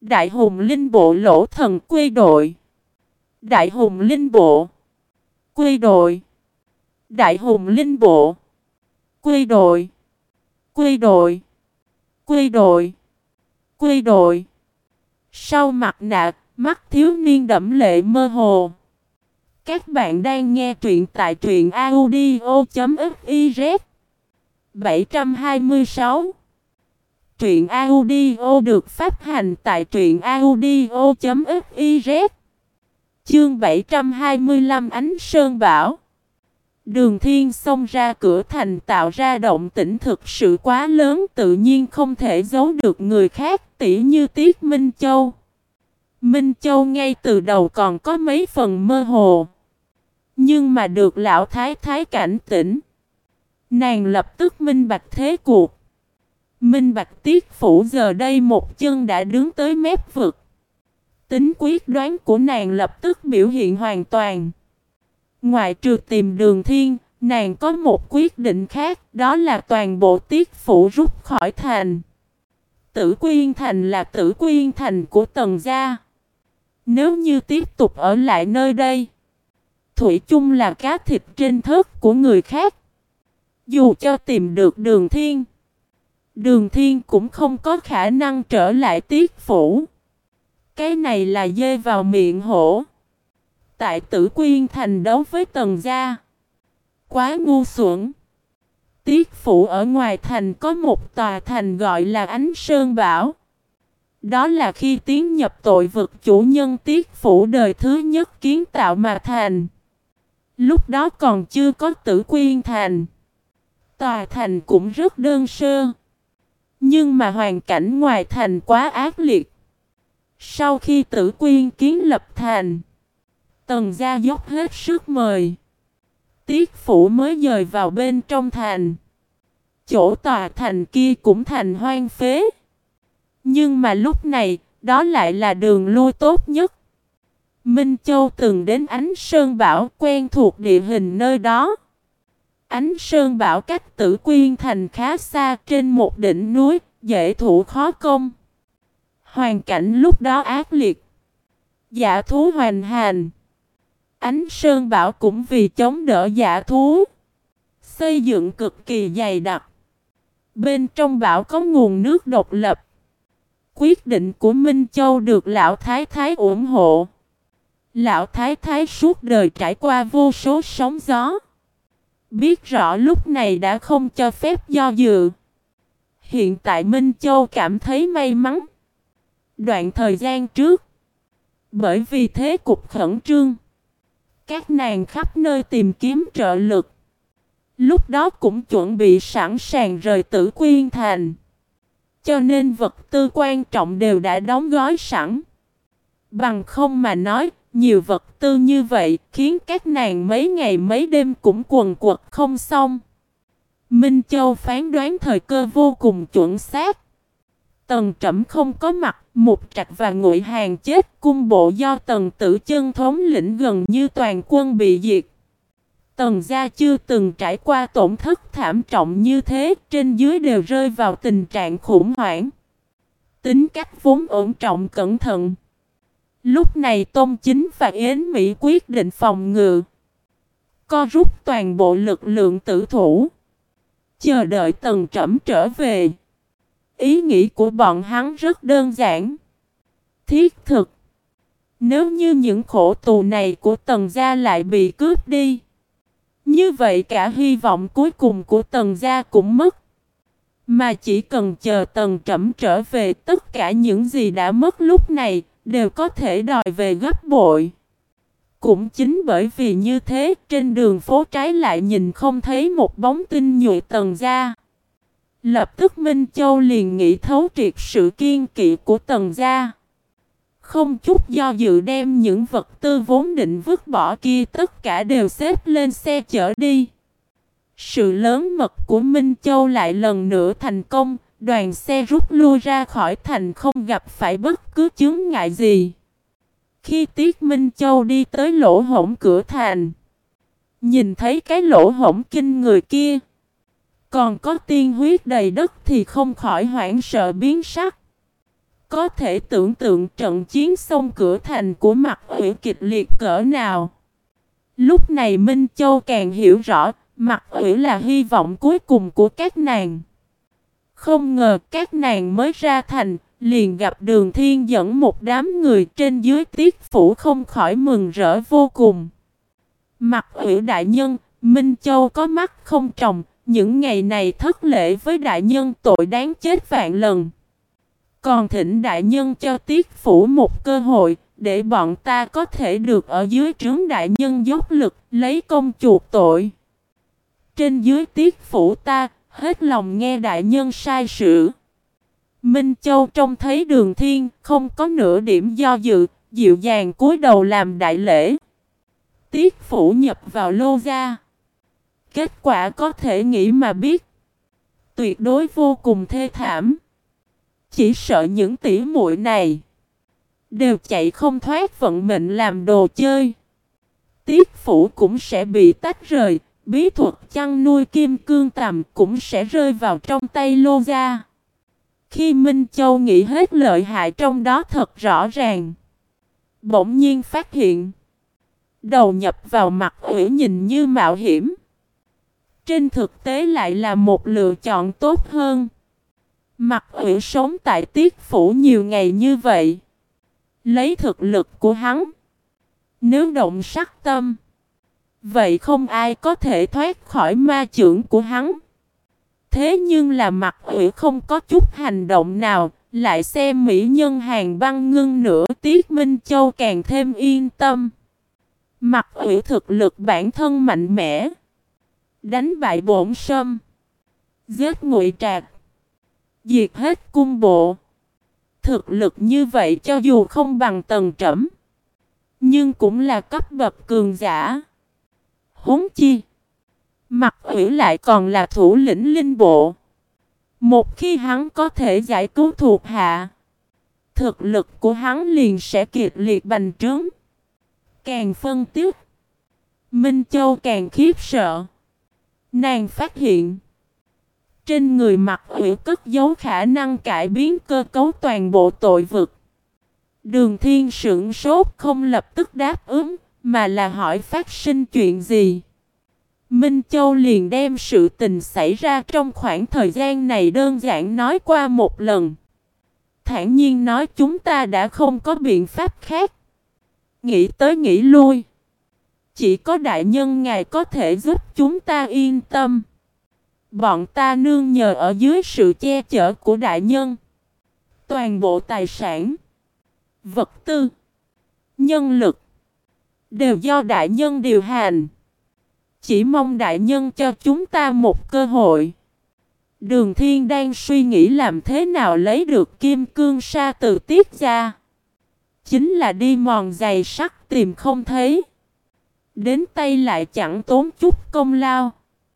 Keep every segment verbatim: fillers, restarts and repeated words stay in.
Đại Hùng Linh Bộ Lỗ Thần Quy đội. Đại Hùng Linh Bộ Quy đội. Đại Hùng Linh Bộ Quy đội. Quy đội. Quy đội. Quy đội. Sau mặt nạ, mắt thiếu niên đẫm lệ mơ hồ. Các bạn đang nghe truyện tại truyện audio.fiz. bảy trăm hai mươi sáu. Truyện audio được phát hành tại truyện audio.fiz. Chương bảy trăm hai mươi lăm Ánh Sơn Bảo. Đường Thiên xông ra cửa thành tạo ra động tĩnh thực sự quá lớn, tự nhiên không thể giấu được người khác, tỉ như Tiết Minh Châu. Minh Châu ngay từ đầu còn có mấy phần mơ hồ, nhưng mà được lão thái thái cảnh tỉnh, nàng lập tức minh bạch thế cuộc. Minh bạch Tiết phủ giờ đây một chân đã đứng tới mép vực. Tính quyết đoán của nàng lập tức biểu hiện hoàn toàn. Ngoại trừ tìm Đường Thiên, nàng có một quyết định khác, đó là toàn bộ Tiết phủ rút khỏi thành. Tử Quyên thành là Tử Quyên thành của Tần gia. Nếu như tiếp tục ở lại nơi đây, thủy chung là cá thịt trên thớt của người khác. Dù cho tìm được Đường Thiên, Đường Thiên cũng không có khả năng trở lại Tiết phủ. Cái này là dê vào miệng hổ. Tại Tử Quyên thành đấu với Tần gia, quá ngu xuẩn. Tiết phủ ở ngoài thành có một tòa thành gọi là Ánh Sơn Bảo. Đó là khi tiến nhập tội vực chủ nhân Tiết phủ đời thứ nhất kiến tạo mà thành. Lúc đó còn chưa có Tử Quyên thành. Tòa thành cũng rất đơn sơ, nhưng mà hoàn cảnh ngoài thành quá ác liệt. Sau khi Tử Quyên kiến lập thành, Tần gia dốc hết sức mời, Tiết phủ mới dời vào bên trong thành. Chỗ tòa thành kia cũng thành hoang phế. Nhưng mà lúc này, đó lại là đường lui tốt nhất. Minh Châu từng đến Ánh Sơn Bảo, quen thuộc địa hình nơi đó. Ánh Sơn Bảo cách Tử Quyên thành khá xa, trên một đỉnh núi, dễ thủ khó công. Hoàn cảnh lúc đó ác liệt, dã thú hoành hành. Ánh Sơn Bảo cũng vì chống đỡ dã thú, xây dựng cực kỳ dày đặc. Bên trong bảo có nguồn nước độc lập. Quyết định của Minh Châu được Lão Thái Thái ủng hộ. Lão Thái Thái suốt đời trải qua vô số sóng gió, biết rõ lúc này đã không cho phép do dự. Hiện tại Minh Châu cảm thấy may mắn. Đoạn thời gian trước, bởi vì thế cục khẩn trương, các nàng khắp nơi tìm kiếm trợ lực. Lúc đó cũng chuẩn bị sẵn sàng rời Tử Quyên thành, cho nên vật tư quan trọng đều đã đóng gói sẵn. Bằng không mà nói, nhiều vật tư như vậy khiến các nàng mấy ngày mấy đêm cũng quần quật không xong. Minh Châu phán đoán thời cơ vô cùng chuẩn xác. Tần Trẩm không có mặt, Mục Trạch và Ngụy Hàn chết, cung bộ do Tần Tử Chân thống lĩnh gần như toàn quân bị diệt. Tần gia chưa từng trải qua tổn thất thảm trọng như thế, trên dưới đều rơi vào tình trạng khủng hoảng. Tính cách vốn ổn trọng cẩn thận, lúc này Tôn Chính và Yến Mỹ quyết định phòng ngự, co rút toàn bộ lực lượng tử thủ, chờ đợi Tần Trẩm trở về. Ý nghĩ của bọn hắn rất đơn giản, thiết thực. Nếu như những khổ tù này của Tần gia lại bị cướp đi, như vậy cả hy vọng cuối cùng của Tần gia cũng mất. Mà chỉ cần chờ Tần Trẩm trở về, tất cả những gì đã mất lúc này đều có thể đòi về gấp bội. Cũng chính bởi vì như thế, trên đường phố trái lại nhìn không thấy một bóng tinh nhuệ Tần gia. Lập tức Minh Châu liền nghĩ thấu triệt sự kiên kỵ của Tần gia. Không chút do dự đem những vật tư vốn định vứt bỏ kia tất cả đều xếp lên xe chở đi. Sự lớn mật của Minh Châu lại lần nữa thành công, đoàn xe rút lui ra khỏi thành không gặp phải bất cứ chướng ngại gì. Khi Tiết Minh Châu đi tới lỗ hổng cửa thành, nhìn thấy cái lỗ hổng kinh người kia, còn có tiên huyết đầy đất thì không khỏi hoảng sợ biến sắc. Có thể tưởng tượng trận chiến xông cửa thành của Mặc Uyển kịch liệt cỡ nào. Lúc này Minh Châu càng hiểu rõ, Mặc Uyển là hy vọng cuối cùng của các nàng. Không ngờ các nàng mới ra thành, liền gặp Đường Thiên dẫn một đám người trên dưới Tiết phủ, không khỏi mừng rỡ vô cùng. Mặc Uyển đại nhân, Minh Châu có mắt không tròng, những ngày này thất lễ với đại nhân tội đáng chết vạn lần. Còn thỉnh đại nhân cho Tiết phủ một cơ hội, để bọn ta có thể được ở dưới trướng đại nhân dốc lực, lấy công chuộc tội. Trên dưới Tiết phủ ta, hết lòng nghe đại nhân sai sử. Minh Châu trông thấy Đường Thiên, không có nửa điểm do dự, dịu dàng cúi đầu làm đại lễ. Tiết phủ nhập vào Lô gia. Kết quả có thể nghĩ mà biết. Tuyệt đối vô cùng thê thảm. Chỉ sợ những tỷ muội này đều chạy không thoát vận mệnh làm đồ chơi. Tiết phủ cũng sẽ bị tách rời. Bí thuật chăn nuôi kim cương tầm cũng sẽ rơi vào trong tay Lô gia. Khi Minh Châu nghĩ hết lợi hại trong đó thật rõ ràng, bỗng nhiên phát hiện đầu nhập vào Mặc Uyển nhìn như mạo hiểm, trên thực tế lại là một lựa chọn tốt hơn. Mặc Uyển sống tại Tiết phủ nhiều ngày như vậy, lấy thực lực của hắn, nếu động sắc tâm, vậy không ai có thể thoát khỏi ma chưởng của hắn. Thế nhưng là Mặc Uyển không có chút hành động nào, lại xem mỹ nhân Hàn Băng Ngưng nữa, Tiết Minh Châu càng thêm yên tâm. Mặc Uyển thực lực bản thân mạnh mẽ, đánh bại Bổn Sâm, giết Ngụy Trạc, diệt hết cung bộ. Thực lực như vậy cho dù không bằng Tần Trẩm, nhưng cũng là cấp bậc cường giả. Huống chi, Mặc Uyển lại còn là thủ lĩnh linh bộ. Một khi hắn có thể giải cứu thuộc hạ, thực lực của hắn liền sẽ kịch liệt bành trướng. Càng phân tích, Minh Châu càng khiếp sợ. Nàng phát hiện trên người Mặc Uyển cất giấu khả năng cải biến cơ cấu toàn bộ tội vực. Đường Thiên sững sốt, không lập tức đáp ứng, mà là hỏi phát sinh chuyện gì. Minh Châu liền đem sự tình xảy ra trong khoảng thời gian này đơn giản nói qua một lần. Thản nhiên nói chúng ta đã không có biện pháp khác. Nghĩ tới nghĩ lui, chỉ có đại nhân ngài có thể giúp chúng ta yên tâm. Bọn ta nương nhờ ở dưới sự che chở của đại nhân. Toàn bộ tài sản, vật tư, nhân lực đều do đại nhân điều hành. Chỉ mong đại nhân cho chúng ta một cơ hội. Đường Thiên đang suy nghĩ làm thế nào lấy được kim cương sa từ Tiết gia. Chính là đi mòn giày sắt tìm không thấy, đến tay lại chẳng tốn chút công lao.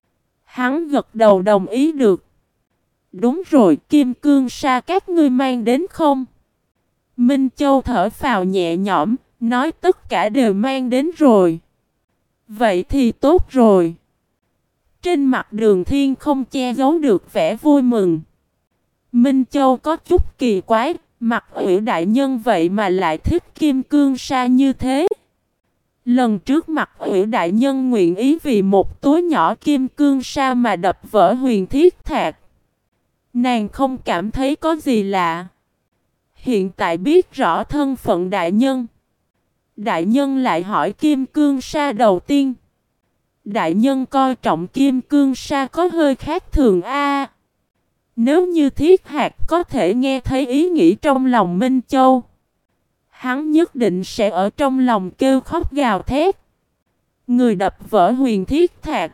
Hắn gật đầu đồng ý được. Đúng rồi, kim cương sa các ngươi mang đến không? Minh Châu thở phào nhẹ nhõm, nói tất cả đều mang đến rồi. Vậy thì tốt rồi. Trên mặt Đường Thiên không che giấu được vẻ vui mừng. Minh Châu có chút kỳ quái, Mặc Uyển đại nhân vậy mà lại thích kim cương sa như thế. Lần trước Mặc Uyển đại nhân nguyện ý vì một túi nhỏ kim cương sa mà đập vỡ Huyền Thiết Thạc. Nàng không cảm thấy có gì lạ. Hiện tại biết rõ thân phận đại nhân, đại nhân lại hỏi kim cương sa đầu tiên. Đại nhân coi trọng kim cương sa có hơi khác thường a. Nếu như Thiết Hạc có thể nghe thấy ý nghĩ trong lòng Minh Châu, hắn nhất định sẽ ở trong lòng kêu khóc gào thét. Người đập vỡ Huyền Thiết Thạc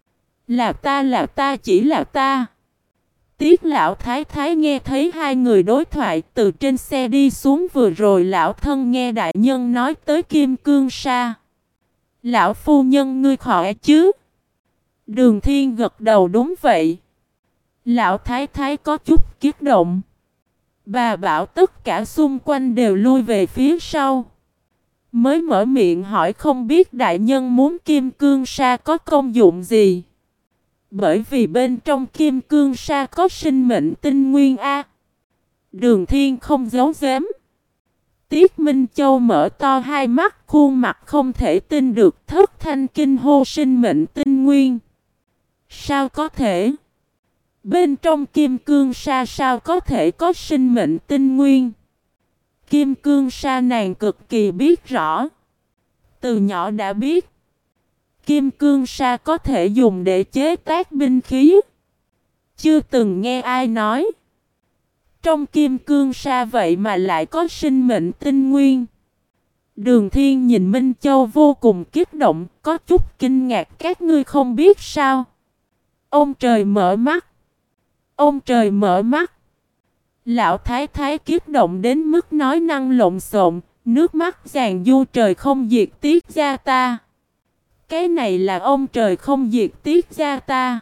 là ta, là ta, chỉ là ta. Tiết lão thái thái nghe thấy hai người đối thoại, từ trên xe đi xuống. Vừa rồi lão thân nghe đại nhân nói tới kim cương sa. Lão phu nhân ngươi khỏe chứ? Đường Thiên gật đầu đúng vậy. Lão thái thái có chút kích động. Bà bảo tất cả xung quanh đều lui về phía sau, mới mở miệng hỏi không biết đại nhân muốn kim cương sa có công dụng gì. Bởi vì bên trong kim cương sa có sinh mệnh tinh nguyên A. Đường Thiên không giấu giếm. Tiết Minh Châu mở to hai mắt, khuôn mặt không thể tin được, thất thanh kinh hô sinh mệnh tinh nguyên. Sao có thể? Bên trong kim cương sa sao có thể có sinh mệnh tinh nguyên? Kim cương sa nàng cực kỳ biết rõ. Từ nhỏ đã biết. Kim cương sa có thể dùng để chế tác binh khí. Chưa từng nghe ai nói. Trong kim cương sa vậy mà lại có sinh mệnh tinh nguyên. Đường Thiên nhìn Minh Châu vô cùng kích động, có chút kinh ngạc. Các ngươi không biết sao? Ông trời mở mắt. Ông trời mở mắt. Lão Thái Thái kích động đến mức nói năng lộn xộn, nước mắt giàn du trời không diệt tiết gia ta. Cái này là ông trời không diệt tiết gia ta.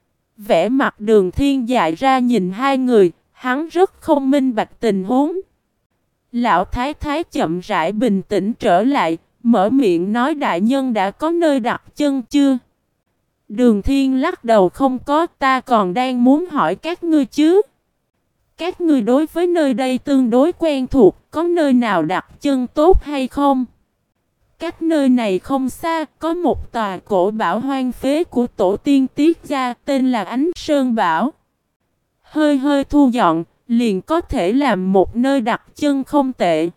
Vẻ mặt Đường Thiên dại ra nhìn hai người, hắn rất không minh bạch tình huống. Lão Thái Thái chậm rãi bình tĩnh trở lại, mở miệng nói đại nhân đã có nơi đặt chân chưa? Đường Thiên lắc đầu không có, ta còn đang muốn hỏi các ngươi chứ. Các ngươi đối với nơi đây tương đối quen thuộc, có nơi nào đặt chân tốt hay không? Cách nơi này không xa, có một tòa cổ bảo hoang phế của tổ tiên Tiết gia tên là Ánh Sơn Bảo. Hơi hơi thu dọn, liền có thể làm một nơi đặt chân không tệ.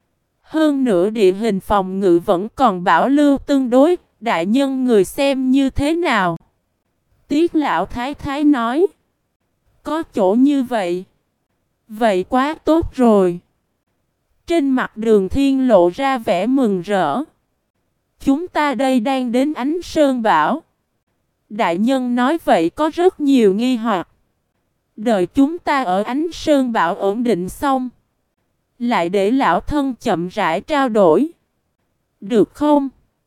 Hơn nữa địa hình phòng ngự vẫn còn bảo lưu tương đối, đại nhân người xem như thế nào? Tiết lão thái thái nói. Có chỗ như vậy. Vậy quá tốt rồi. Trên mặt Đường Thiên lộ ra vẻ mừng rỡ. Chúng ta đây đang đến Ánh Sơn Bảo. Đại nhân nói vậy có rất nhiều nghi hoặc. Đợi chúng ta ở Ánh Sơn Bảo ổn định xong, lại để lão thân chậm rãi trao đổi. Được không?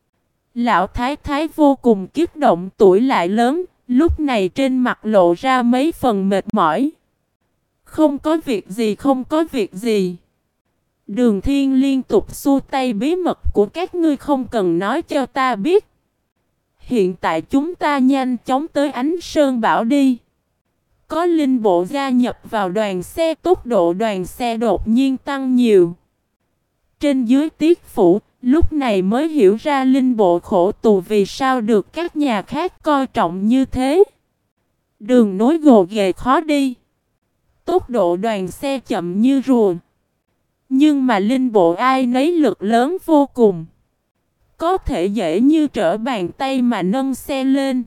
Lão thái thái vô cùng kích động, tuổi lại lớn, lúc này trên mặt lộ ra mấy phần mệt mỏi. Không có việc gì, không có việc gì. Đường Thiên liên tục xua tay, bí mật của các ngươi không cần nói cho ta biết. Hiện tại chúng ta nhanh chóng tới Ánh Sơn Bảo đi. Có linh bộ gia nhập vào đoàn xe, tốc độ đoàn xe đột nhiên tăng nhiều. Trên dưới Tiết phủ, lúc này mới hiểu ra linh bộ khổ tù vì sao được các nhà khác coi trọng như thế. Đường nối gồ ghề khó đi. Tốc độ đoàn xe chậm như rùa. Nhưng mà linh bộ ai nấy lực lớn vô cùng. Có thể dễ như trở bàn tay mà nâng xe lên.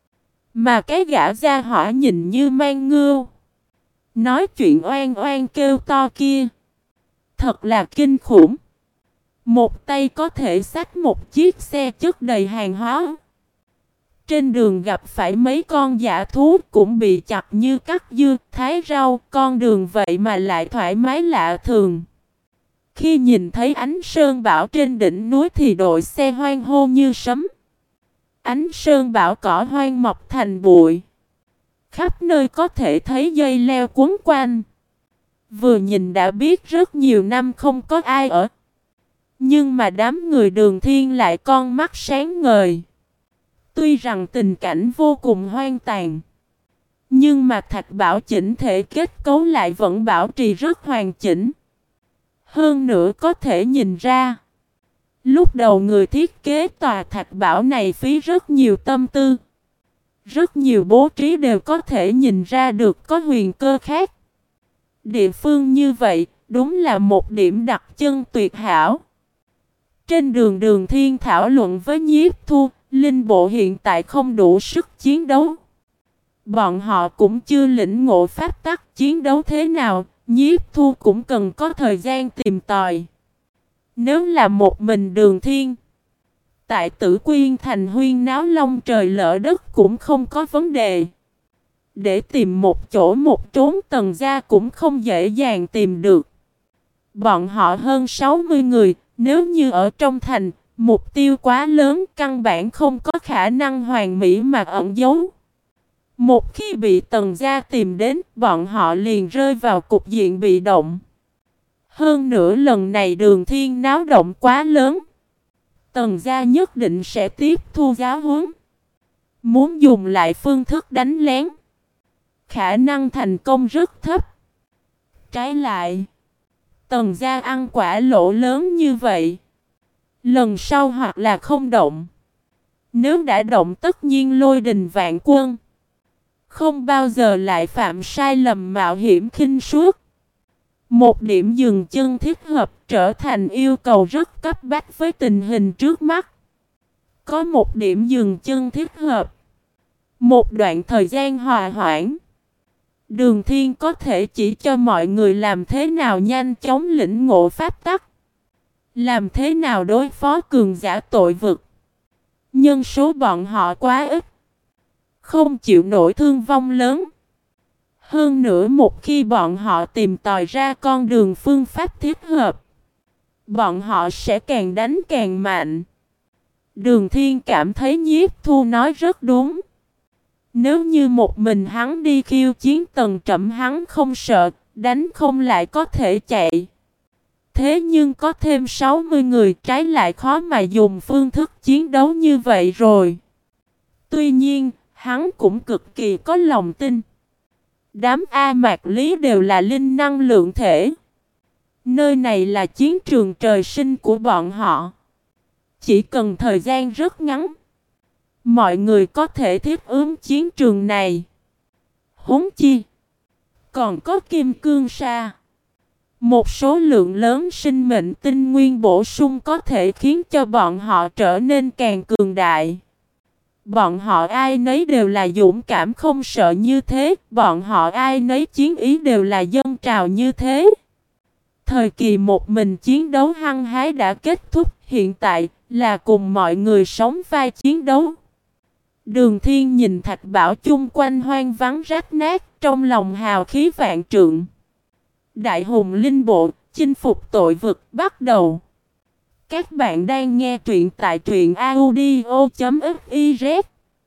Mà cái gã gia hỏa nhìn như mang ngưu, nói chuyện oan oan kêu to kia, thật là kinh khủng. Một tay có thể xách một chiếc xe chất đầy hàng hóa. Trên đường gặp phải mấy con dã thú cũng bị chặt như cắt dưa, thái rau, con đường vậy mà lại thoải mái lạ thường. Khi nhìn thấy Ánh Sơn Bảo trên đỉnh núi thì đội xe hoan hô như sấm. Ánh Sơn Bảo cỏ hoang mọc thành bụi. Khắp nơi có thể thấy dây leo quấn quanh. Vừa nhìn đã biết rất nhiều năm không có ai ở. Nhưng mà đám người Đường Thiên lại con mắt sáng ngời. Tuy rằng tình cảnh vô cùng hoang tàn, nhưng mà thạch bảo chỉnh thể kết cấu lại vẫn bảo trì rất hoàn chỉnh. Hơn nữa có thể nhìn ra, lúc đầu người thiết kế tòa thạch bảo này phí rất nhiều tâm tư. Rất nhiều bố trí đều có thể nhìn ra được có huyền cơ khác. Địa phương như vậy, đúng là một điểm đặc trưng tuyệt hảo. Trên đường Đường Thiên thảo luận với Nhiếp Thu, linh bộ hiện tại không đủ sức chiến đấu. Bọn họ cũng chưa lĩnh ngộ pháp tắc chiến đấu thế nào, Nhiếp Thu cũng cần có thời gian tìm tòi. Nếu là một mình Đường Thiên, tại Tử Quyên thành huyên náo long trời lỡ đất cũng không có vấn đề. Để tìm một chỗ một trốn Tần gia cũng không dễ dàng tìm được. Bọn họ hơn sáu mươi người, nếu như ở trong thành, mục tiêu quá lớn căn bản không có khả năng hoàn mỹ mà ẩn giấu. Một khi bị Tần gia tìm đến, bọn họ liền rơi vào cục diện bị động. Hơn nữa lần này Đường Thiên náo động quá lớn. Tần gia nhất định sẽ tiếp thu giáo huấn. Muốn dùng lại phương thức đánh lén, khả năng thành công rất thấp. Trái lại, Tần gia ăn quả lỗ lớn như vậy, lần sau hoặc là không động. Nếu đã động tất nhiên lôi đình vạn quân, không bao giờ lại phạm sai lầm mạo hiểm khinh suất. Một điểm dừng chân thích hợp trở thành yêu cầu rất cấp bách với tình hình trước mắt. Có một điểm dừng chân thích hợp, một đoạn thời gian hòa hoãn, Đường Thiên có thể chỉ cho mọi người làm thế nào nhanh chóng lĩnh ngộ pháp tắc, làm thế nào đối phó cường giả tội vực. Nhân số bọn họ quá ít, không chịu nổi thương vong lớn. Hơn nữa một khi bọn họ tìm tòi ra con đường phương pháp thích hợp, bọn họ sẽ càng đánh càng mạnh. Đường Thiên cảm thấy Nhiếp Thu nói rất đúng. Nếu như một mình hắn đi khiêu chiến Tần Trẩm hắn không sợ, đánh không lại có thể chạy. Thế nhưng có thêm sáu mươi người trái lại khó mà dùng phương thức chiến đấu như vậy rồi. Tuy nhiên, hắn cũng cực kỳ có lòng tin. Đám A Mạc Lý đều là linh năng lượng thể. Nơi này là chiến trường trời sinh của bọn họ. Chỉ cần thời gian rất ngắn, mọi người có thể thiết ứng chiến trường này. Huống chi, còn có kim cương sa, một số lượng lớn sinh mệnh tinh nguyên bổ sung có thể khiến cho bọn họ trở nên càng cường đại. Bọn họ ai nấy đều là dũng cảm không sợ như thế, bọn họ ai nấy chiến ý đều là dâng trào như thế. Thời kỳ một mình chiến đấu hăng hái đã kết thúc, hiện tại là cùng mọi người sống vai chiến đấu. Đường Thiên nhìn Thạch Bảo chung quanh hoang vắng rách nát, trong lòng hào khí vạn trượng. Đại hùng linh bộ, chinh phục tội vực bắt đầu. Các bạn đang nghe truyện tại truyện audio chấm fiz.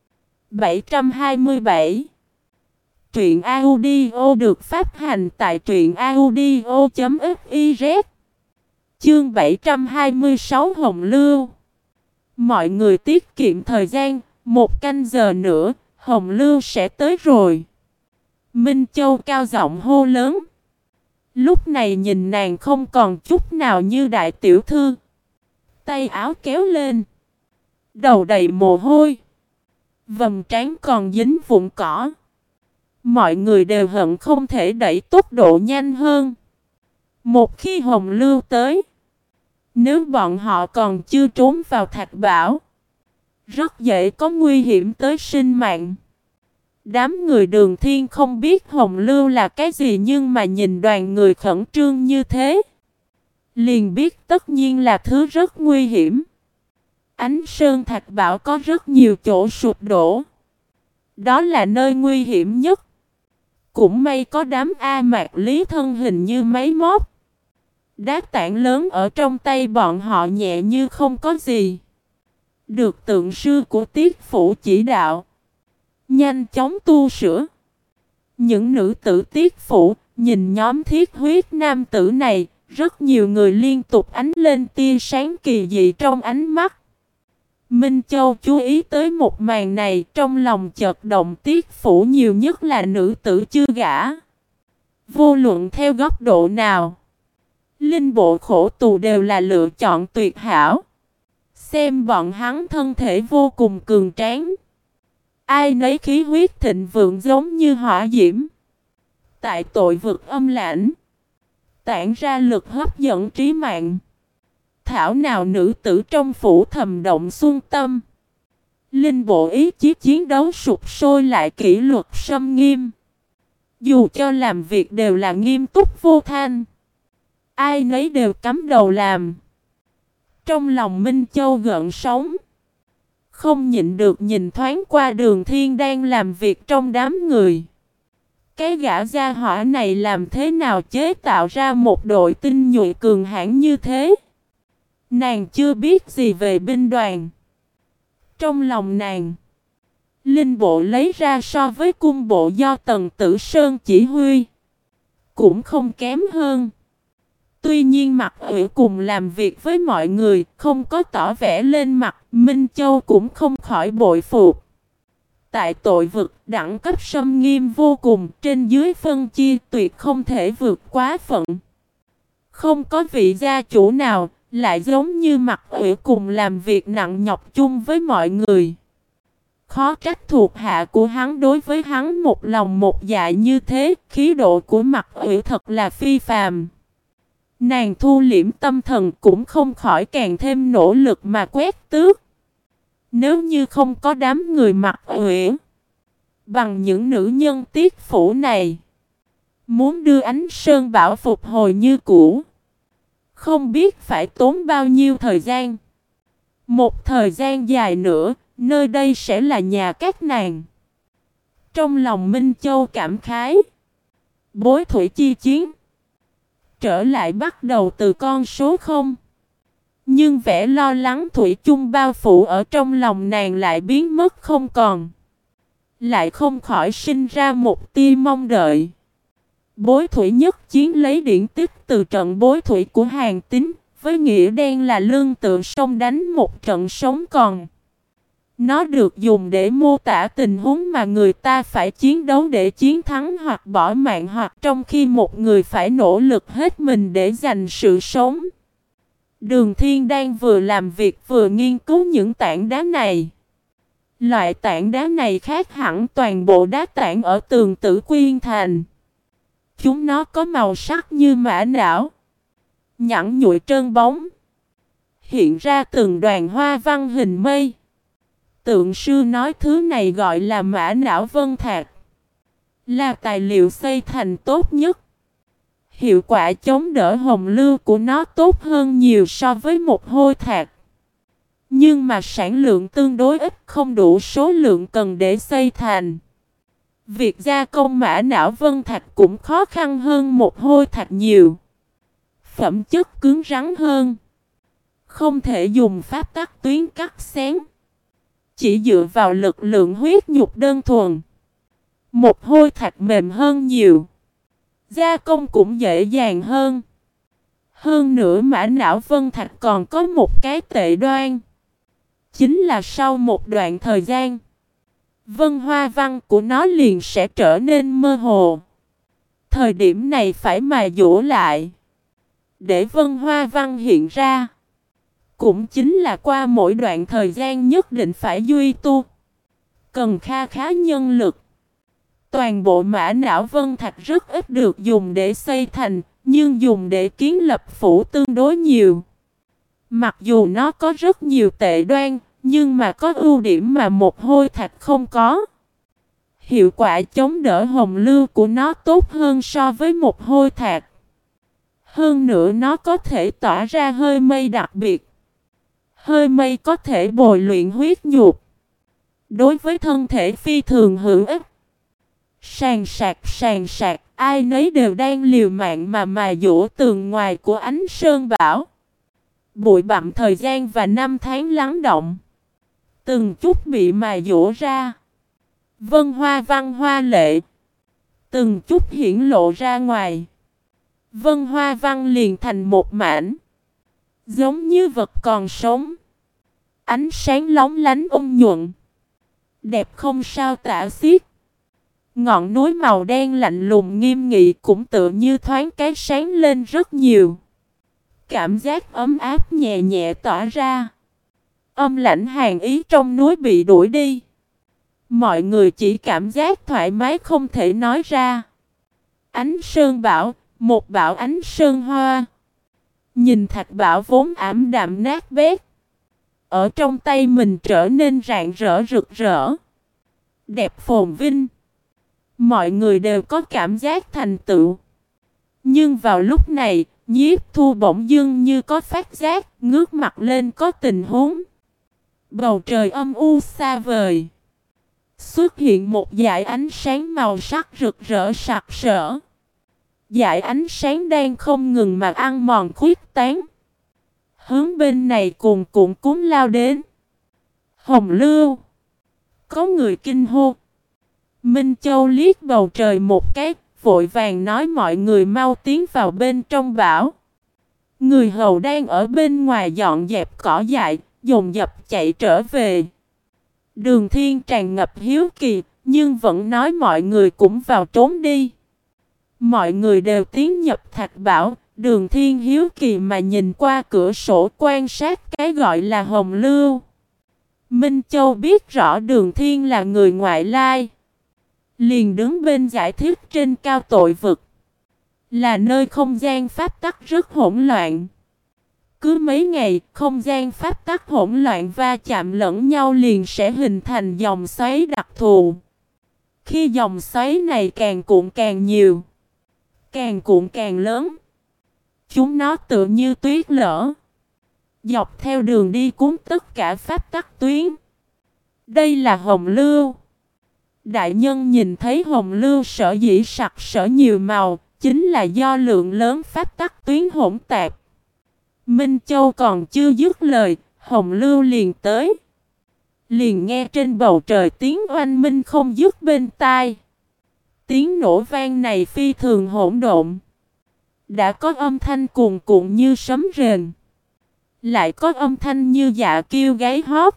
bảy trăm hai mươi bảy. Truyện audio được phát hành tại truyện audio chấm fiz. Chương bảy trăm hai mươi sáu Hồng Lưu. Mọi người tiết kiệm thời gian, một canh giờ nữa, Hồng Lưu sẽ tới rồi. Minh Châu cao giọng hô lớn. Lúc này nhìn nàng không còn chút nào như đại tiểu thư. Tay áo kéo lên, đầu đầy mồ hôi, vầng trán còn dính vụn cỏ. Mọi người đều hận không thể đẩy tốc độ nhanh hơn. Một khi Hồng Lưu tới, nếu bọn họ còn chưa trốn vào Thạch Bảo, rất dễ có nguy hiểm tới sinh mạng. Đám người Đường Thiên không biết Hồng Lưu là cái gì, nhưng mà nhìn đoàn người khẩn trương như thế, liền biết tất nhiên là thứ rất nguy hiểm. Ánh Sơn Thạch Bảo có rất nhiều chỗ sụp đổ. Đó là nơi nguy hiểm nhất. Cũng may có đám A Mạc Lý thân hình như máy móc. Đá tảng lớn ở trong tay bọn họ nhẹ như không có gì. Được tượng sư của Tiết Phủ chỉ đạo, nhanh chóng tu sửa. Những nữ tử Tiết Phủ nhìn nhóm thiết huyết nam tử này, rất nhiều người liên tục ánh lên tia sáng kỳ dị trong ánh mắt. Minh Châu chú ý tới một màn này, trong lòng chợt động. Tiết Phủ nhiều nhất là nữ tử chưa gả. Vô luận theo góc độ nào, linh bộ khổ tù đều là lựa chọn tuyệt hảo. Xem bọn hắn thân thể vô cùng cường tráng, ai nấy khí huyết thịnh vượng giống như hỏa diễm. Tại tội vực âm lãnh, tản ra lực hấp dẫn trí mạng. Thảo nào nữ tử trong phủ thầm động xuân tâm. Linh bộ ý chí chiến đấu sụp sôi lại kỷ luật xâm nghiêm. Dù cho làm việc đều là nghiêm túc vô thanh, ai nấy đều cắm đầu làm. Trong lòng Minh Châu gợn sóng, không nhịn được nhìn thoáng qua Đường Thiên đang làm việc trong đám người. Cái gã gia hỏa này làm thế nào chế tạo ra một đội tinh nhuệ cường hãn như thế? Nàng chưa biết gì về binh đoàn. Trong lòng nàng, linh bộ lấy ra so với cung bộ do Tần Tử Sơn chỉ huy, cũng không kém hơn. Tuy nhiên Mặc Ủy cùng làm việc với mọi người, không có tỏ vẻ lên mặt, Minh Châu cũng không khỏi bội phục. Tại tội vực, đẳng cấp xâm nghiêm vô cùng, trên dưới phân chia tuyệt không thể vượt quá phận. Không có vị gia chủ nào, lại giống như Mặc Uy cùng làm việc nặng nhọc chung với mọi người. Khó trách thuộc hạ của hắn đối với hắn một lòng một dạ như thế, khí độ của Mặc Uy thật là phi phàm. Nàng thu liễm tâm thần cũng không khỏi càng thêm nỗ lực mà quét tước. Nếu như không có đám người Mặc Uy, bằng những nữ nhân tiết phủ này, muốn đưa Ánh Sơn Bảo phục hồi như cũ, không biết phải tốn bao nhiêu thời gian. Một thời gian dài nữa, nơi đây sẽ là nhà các nàng. Trong lòng Minh Châu cảm khái. Bối thủy chi chiến trở lại bắt đầu từ con số không. Nhưng vẻ lo lắng thủy chung bao phủ ở trong lòng nàng lại biến mất không còn. Lại không khỏi sinh ra một tia mong đợi. Bối thủy nhất chiến lấy điển tích từ trận bối thủy của Hàn Tín, với nghĩa đen là lương tượng sông đánh một trận sống còn. Nó được dùng để mô tả tình huống mà người ta phải chiến đấu để chiến thắng hoặc bỏ mạng, hoặc trong khi một người phải nỗ lực hết mình để giành sự sống. Đường Thiên đang vừa làm việc vừa nghiên cứu những tảng đá này. Loại tảng đá này khác hẳn toàn bộ đá tảng ở tường Tử Quyên Thành. Chúng nó có màu sắc như mã não, nhẵn nhụi trơn bóng, hiện ra từng đoàn hoa văn hình mây. Tượng sư nói thứ này gọi là mã não vân thạch, là tài liệu xây thành tốt nhất. Hiệu quả chống đỡ hồng lưu của nó tốt hơn nhiều so với một hôi thạch. Nhưng mà sản lượng tương đối ít, không đủ số lượng cần để xây thành. Việc gia công mã não vân thạch cũng khó khăn hơn một hôi thạch nhiều. Phẩm chất cứng rắn hơn. Không thể dùng pháp tắc tuyến cắt xén. Chỉ dựa vào lực lượng huyết nhục đơn thuần. Một hôi thạch mềm hơn nhiều. Gia công cũng dễ dàng hơn. Hơn nữa mã não vân thạch còn có một cái tệ đoan. Chính là sau một đoạn thời gian, vân hoa văn của nó liền sẽ trở nên mơ hồ. Thời điểm này phải mài dũa lại, để vân hoa văn hiện ra. Cũng chính là qua mỗi đoạn thời gian nhất định phải duy tu. Cần kha khá nhân lực. Toàn bộ mã não vân thạch rất ít được dùng để xây thành, nhưng dùng để kiến lập phủ tương đối nhiều. Mặc dù nó có rất nhiều tệ đoan, nhưng mà có ưu điểm mà một hôi thạch không có. Hiệu quả chống đỡ hồng lưu của nó tốt hơn so với một hôi thạch. Hơn nữa nó có thể tỏa ra hơi mây đặc biệt. Hơi mây có thể bồi luyện huyết nhục. Đối với thân thể phi thường hữu ích. Sàn sạc sàn sạc, ai nấy đều đang liều mạng mà mài dũa tường ngoài của Ánh Sơn Bảo. Bụi bặm thời gian và năm tháng lắng động. Từng chút bị mài dũa ra. Vân hoa văn hoa lệ. Từng chút hiển lộ ra ngoài. Vân hoa văn liền thành một mảnh. Giống như vật còn sống. Ánh sáng lóng lánh ôn nhuận. Đẹp không sao tả xiết. Ngọn núi màu đen lạnh lùng nghiêm nghị cũng tự như thoáng cái sáng lên rất nhiều. Cảm giác ấm áp nhẹ nhẹ tỏa ra. Âm lãnh hàn ý trong núi bị đuổi đi. Mọi người chỉ cảm giác thoải mái không thể nói ra. Ánh Sơn Bảo, một bảo Ánh Sơn Hoa. Nhìn thạch bảo vốn ảm đạm nát bét. Ở trong tay mình trở nên rạng rỡ rực rỡ. Đẹp phồn vinh. Mọi người đều có cảm giác thành tựu. Nhưng vào lúc này, Nhiếp Thu bỗng dưng như có phát giác, ngước mặt lên có tình huống. Bầu trời âm u xa vời. Xuất hiện một dải ánh sáng màu sắc rực rỡ sặc sỡ. Dải ánh sáng đang không ngừng mà ăn mòn khuyết tán. Hướng bên này cuồn cuộn cuốn lao đến. Hồng lưu. Có người kinh hô. Minh Châu liếc bầu trời một cái, vội vàng nói mọi người mau tiến vào bên trong bảo. Người hầu đang ở bên ngoài dọn dẹp cỏ dại, dồn dập chạy trở về. Đường Thiên tràn ngập hiếu kỳ, nhưng vẫn nói mọi người cũng vào trốn đi. Mọi người đều tiến nhập thạch bảo, Đường Thiên hiếu kỳ mà nhìn qua cửa sổ quan sát cái gọi là hồng lưu. Minh Châu biết rõ Đường Thiên là người ngoại lai, liền đứng bên giải thích trên cao tội vực. Là nơi không gian pháp tắc rất hỗn loạn. Cứ mấy ngày, không gian pháp tắc hỗn loạn va chạm lẫn nhau liền sẽ hình thành dòng xoáy đặc thù. Khi dòng xoáy này càng cuộn càng nhiều, càng cuộn càng lớn, chúng nó tựa như tuyết lở, dọc theo đường đi cuốn tất cả pháp tắc tuyến. Đây là hồng lưu. Đại nhân nhìn thấy hồng lưu sở dĩ sặc sỡ nhiều màu, chính là do lượng lớn pháp tắc tuyến hỗn tạp. Minh Châu còn chưa dứt lời, hồng lưu liền tới. Liền nghe trên bầu trời tiếng oanh minh không dứt bên tai. Tiếng nổ vang này phi thường hỗn độn. Đã có âm thanh cuồn cuộn như sấm rền, lại có âm thanh như dạ kêu gáy hót,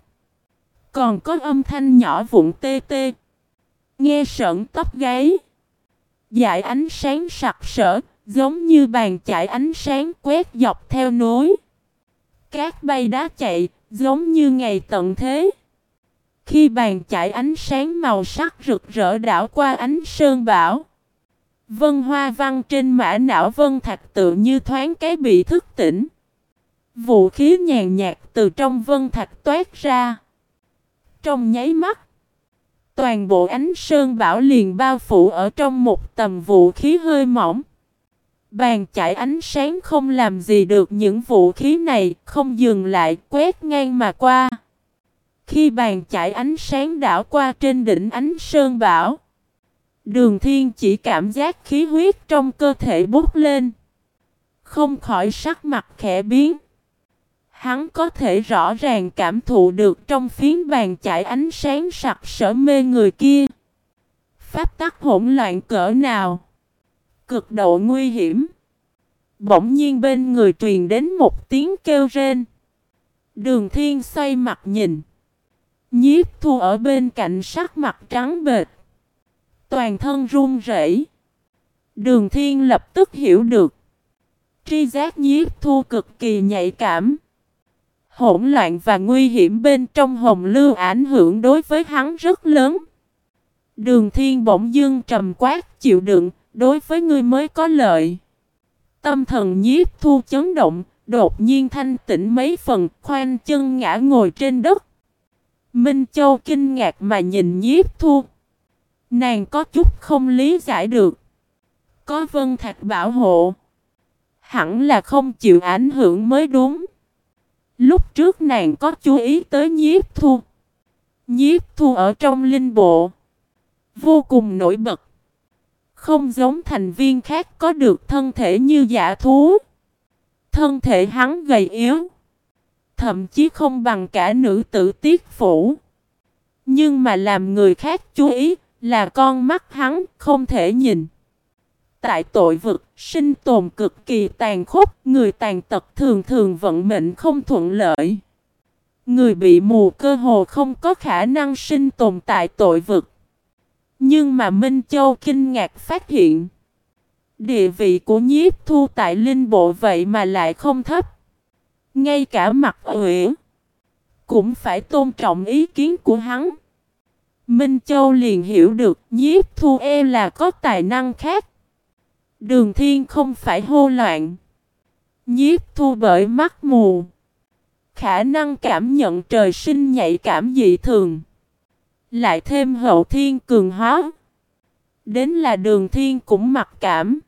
còn có âm thanh nhỏ vụn tê tê, nghe sởn tóc gáy. Dải ánh sáng sặc sỡ, giống như bàn chải ánh sáng quét dọc theo núi. Cát bay đá chạy, giống như ngày tận thế. Khi bàn chải ánh sáng màu sắc rực rỡ đảo qua ánh sơn bảo, vân hoa văn trên mã não vân thạch tự như thoáng cái bị thức tỉnh. Vũ khí nhàn nhạt từ trong vân thạch toát ra. Trong nháy mắt, toàn bộ ánh sơn bảo liền bao phủ ở trong một tầm vũ khí hơi mỏng. Bàn chải ánh sáng không làm gì được những vũ khí này, không dừng lại, quét ngang mà qua. Khi bàn chải ánh sáng đảo qua trên đỉnh ánh sơn bảo, Đường Thiên chỉ cảm giác khí huyết trong cơ thể bốc lên, không khỏi sắc mặt khẽ biến. Hắn có thể rõ ràng cảm thụ được trong phiến bàn chải ánh sáng sặc sỡ mê người kia, pháp tắc hỗn loạn cỡ nào, cực độ nguy hiểm. Bỗng nhiên bên người truyền đến một tiếng kêu rên. Đường Thiên xoay mặt nhìn, Nhiếp Thu ở bên cạnh sắc mặt trắng bệch, toàn thân run rẩy. Đường Thiên lập tức hiểu được, tri giác Nhiếp Thu cực kỳ nhạy cảm. Hỗn loạn và nguy hiểm bên trong hồng lưu ảnh hưởng đối với hắn rất lớn. Đường Thiên bỗng dưng trầm quát, chịu đựng, đối với ngươi mới có lợi. Tâm thần Nhiếp Thu chấn động, đột nhiên thanh tĩnh mấy phần, khoanh chân ngã ngồi trên đất. Minh Châu kinh ngạc mà nhìn Nhiếp Thu. Nàng có chút không lý giải được. Có vân thạch bảo hộ, hẳn là không chịu ảnh hưởng mới đúng. Lúc trước nàng có chú ý tới Nhiếp Thu. Nhiếp Thu ở trong linh bộ, vô cùng nổi bật. Không giống thành viên khác có được thân thể như dã thú. Thân thể hắn gầy yếu, thậm chí không bằng cả nữ tử Tiết Phủ. Nhưng mà làm người khác chú ý là con mắt hắn không thể nhìn. Tại tội vực, sinh tồn cực kỳ tàn khốc, người tàn tật thường thường vận mệnh không thuận lợi. Người bị mù cơ hồ không có khả năng sinh tồn tại tội vực. Nhưng mà Minh Châu kinh ngạc phát hiện, địa vị của Nhiếp Thu tại linh bộ vậy mà lại không thấp. Ngay cả Mặc Uyển cũng phải tôn trọng ý kiến của hắn. Minh Châu liền hiểu được Nhiếp Thu e là có tài năng khác. Đường Thiên không phải hô loạn. Nhiếp Thu bởi mắt mù, khả năng cảm nhận trời sinh nhạy cảm dị thường, lại thêm hậu thiên cường hóa, đến là Đường Thiên cũng mặc cảm.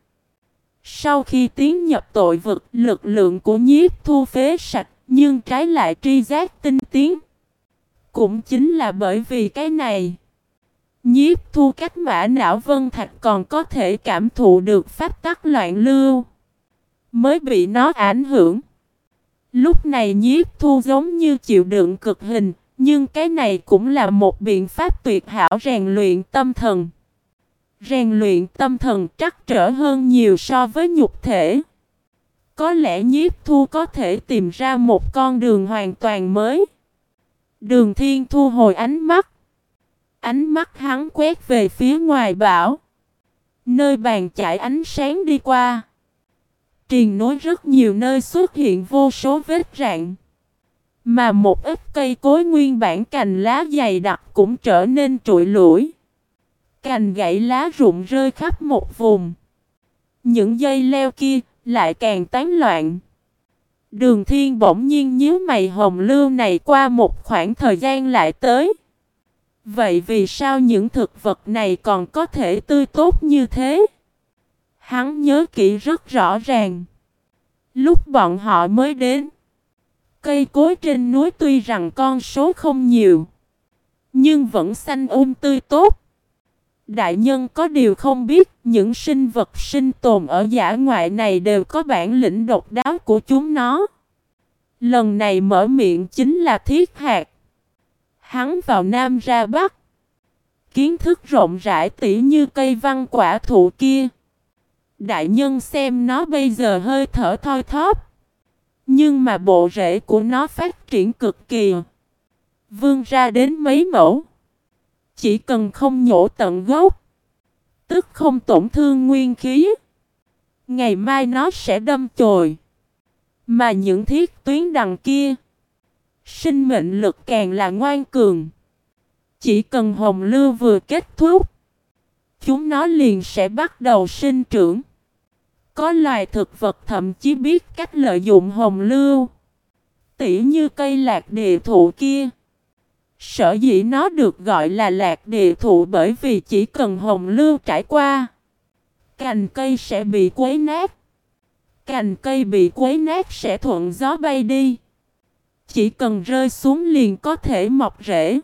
Sau khi tiến nhập tội vực, lực lượng của Nhiếp Thu phế sạch, nhưng trái lại tri giác tinh tiến. Cũng chính là bởi vì cái này, Nhiếp Thu cách mã não vân thạch còn có thể cảm thụ được pháp tắc loạn lưu, mới bị nó ảnh hưởng. Lúc này Nhiếp Thu giống như chịu đựng cực hình, nhưng cái này cũng là một biện pháp tuyệt hảo rèn luyện tâm thần. Rèn luyện tâm thần trắc trở hơn nhiều so với nhục thể. Có lẽ Nhiếp Thu có thể tìm ra một con đường hoàn toàn mới. Đường Thiên thu hồi ánh mắt. Ánh mắt hắn quét về phía ngoài bảo. Nơi bàn chải ánh sáng đi qua. Triền nối rất nhiều nơi xuất hiện vô số vết rạn. Mà một ít cây cối nguyên bản cành lá dày đặc cũng trở nên trụi lủi. Cành gãy lá rụng rơi khắp một vùng. Những dây leo kia lại càng tán loạn. Đường Thiên bỗng nhiên nhíu mày, hồng lưu này qua một khoảng thời gian lại tới. Vậy vì sao những thực vật này còn có thể tươi tốt như thế? Hắn nhớ kỹ rất rõ ràng. Lúc bọn họ mới đến, cây cối trên núi tuy rằng con số không nhiều, nhưng vẫn xanh um tươi tốt. Đại nhân có điều không biết, những sinh vật sinh tồn ở dã ngoại này đều có bản lĩnh độc đáo của chúng nó. Lần này mở miệng chính là Thiết Hạc. Hắn vào Nam ra Bắc, kiến thức rộng rãi tỉ như cây văn quả thụ kia. Đại nhân xem nó bây giờ hơi thở thoi thóp, nhưng mà bộ rễ của nó phát triển cực kỳ, vươn ra đến mấy mẫu. Chỉ cần không nhổ tận gốc, tức không tổn thương nguyên khí, ngày mai nó sẽ đâm chồi. Mà những thiết tuyến đằng kia, sinh mệnh lực càng là ngoan cường. Chỉ cần hồng lưu vừa kết thúc, chúng nó liền sẽ bắt đầu sinh trưởng. Có loài thực vật thậm chí biết cách lợi dụng hồng lưu, tỉ như cây lạc địa thụ kia. Sở dĩ nó được gọi là lạc địa thụ bởi vì chỉ cần hồng lưu trải qua, cành cây sẽ bị quấy nát. Cành cây bị quấy nát sẽ thuận gió bay đi. Chỉ cần rơi xuống liền có thể mọc rễ,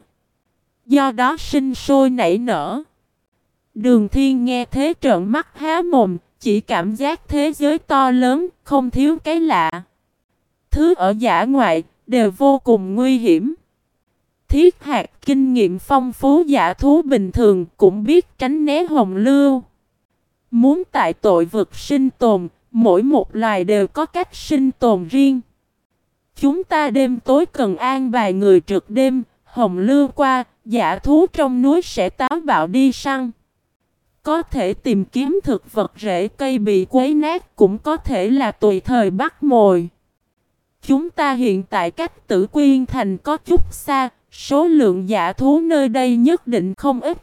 do đó sinh sôi nảy nở. Đường Thiên nghe thế trợn mắt há mồm, chỉ cảm giác thế giới to lớn, không thiếu cái lạ. Thứ ở dã ngoại đều vô cùng nguy hiểm. Thiết Hạc kinh nghiệm phong phú, dã thú bình thường cũng biết tránh né hồng lưu. Muốn tại tội vực sinh tồn, mỗi một loài đều có cách sinh tồn riêng. Chúng ta đêm tối cần an bài người trực đêm, hồng lưu qua, dã thú trong núi sẽ táo bạo đi săn. Có thể tìm kiếm thực vật rễ cây bị quấy nát, cũng có thể là tùy thời bắt mồi. Chúng ta hiện tại cách Tử Quyên Thành có chút xa, số lượng dã thú nơi đây nhất định không ít.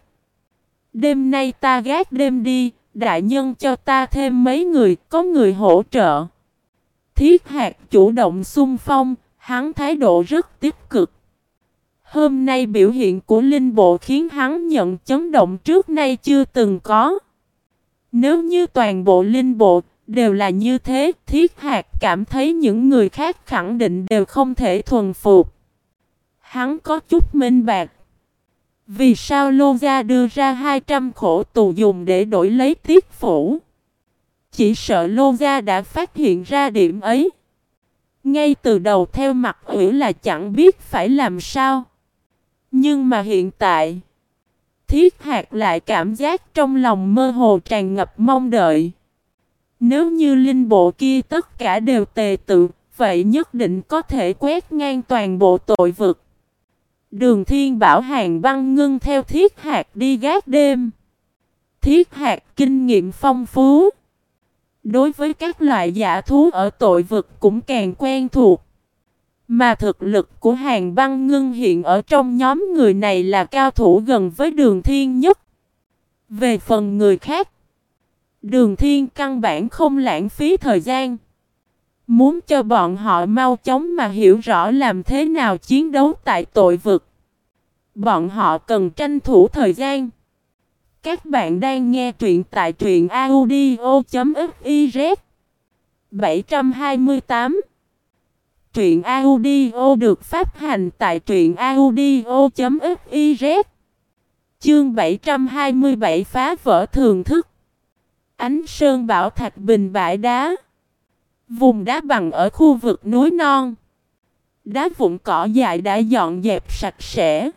Đêm nay ta gác đêm đi, đại nhân cho ta thêm mấy người, có người hỗ trợ. Thiết Hạc chủ động xung phong, hắn thái độ rất tích cực. Hôm nay biểu hiện của linh bộ khiến hắn nhận chấn động trước nay chưa từng có. Nếu như toàn bộ linh bộ đều là như thế, Thiết Hạc cảm thấy những người khác khẳng định đều không thể thuần phục. Hắn có chút minh bạc. Vì sao Lô Gia đưa ra hai trăm khổ tù dùng để đổi lấy Tiết Phủ? Chỉ sợ Lô Gia đã phát hiện ra điểm ấy. Ngay từ đầu theo mặt ủy là chẳng biết phải làm sao. Nhưng mà hiện tại, Thiết Hạc lại cảm giác trong lòng mơ hồ tràn ngập mong đợi. Nếu như linh bộ kia tất cả đều tề tự, vậy nhất định có thể quét ngang toàn bộ tội vực. Đường Thiên bảo Hàn Băng Ngưng theo Thiết Hạc đi gác đêm. Thiết Hạc kinh nghiệm phong phú, đối với các loại dã thú ở tội vực cũng càng quen thuộc. Mà thực lực của Hàn Băng Ngưng hiện ở trong nhóm người này là cao thủ gần với Đường Thiên nhất. Về phần người khác, Đường Thiên căn bản không lãng phí thời gian. Muốn cho bọn họ mau chóng mà hiểu rõ làm thế nào chiến đấu tại tội vực, bọn họ cần tranh thủ thời gian. Các bạn đang nghe truyện tại truyện audio chấm fiz. bảy trăm hai mươi tám. Truyện audio được phát hành tại truyện audio chấm fiz. Chương bảy trăm hai mươi bảy phá vỡ thường thức. Ánh sơn bảo thạch bình bãi đá. Vùng đá bằng ở khu vực núi non. Đá vụn cỏ dại đã dọn dẹp sạch sẽ.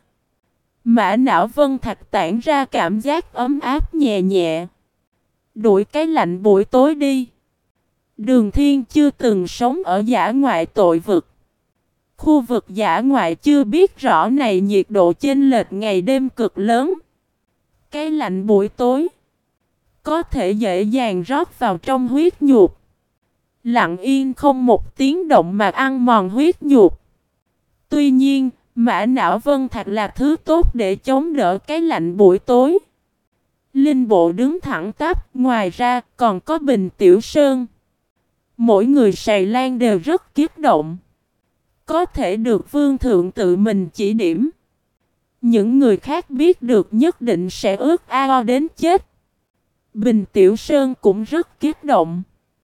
Mã não vân thạch tản ra cảm giác ấm áp nhẹ nhẹ. Đuổi cái lạnh buổi tối đi. Đường Thiên chưa từng sống ở dã ngoại tội vực, Khu vực dã ngoại chưa biết rõ này nhiệt độ chênh lệch ngày đêm cực lớn. Cái lạnh buổi tối có thể dễ dàng rót vào trong huyết nhục, lặng yên không một tiếng động mà ăn mòn huyết nhục. Tuy nhiên, mã não vân thạch là thứ tốt để chống đỡ cái lạnh buổi tối. Linh bộ đứng thẳng tắp, ngoài ra còn có Bình Tiểu Sơn. Mỗi người Sài Lan đều rất kích động. Có thể được vương thượng tự mình chỉ điểm. Những người khác biết được nhất định sẽ ước ao đến chết. Bình Tiểu Sơn cũng rất kích động.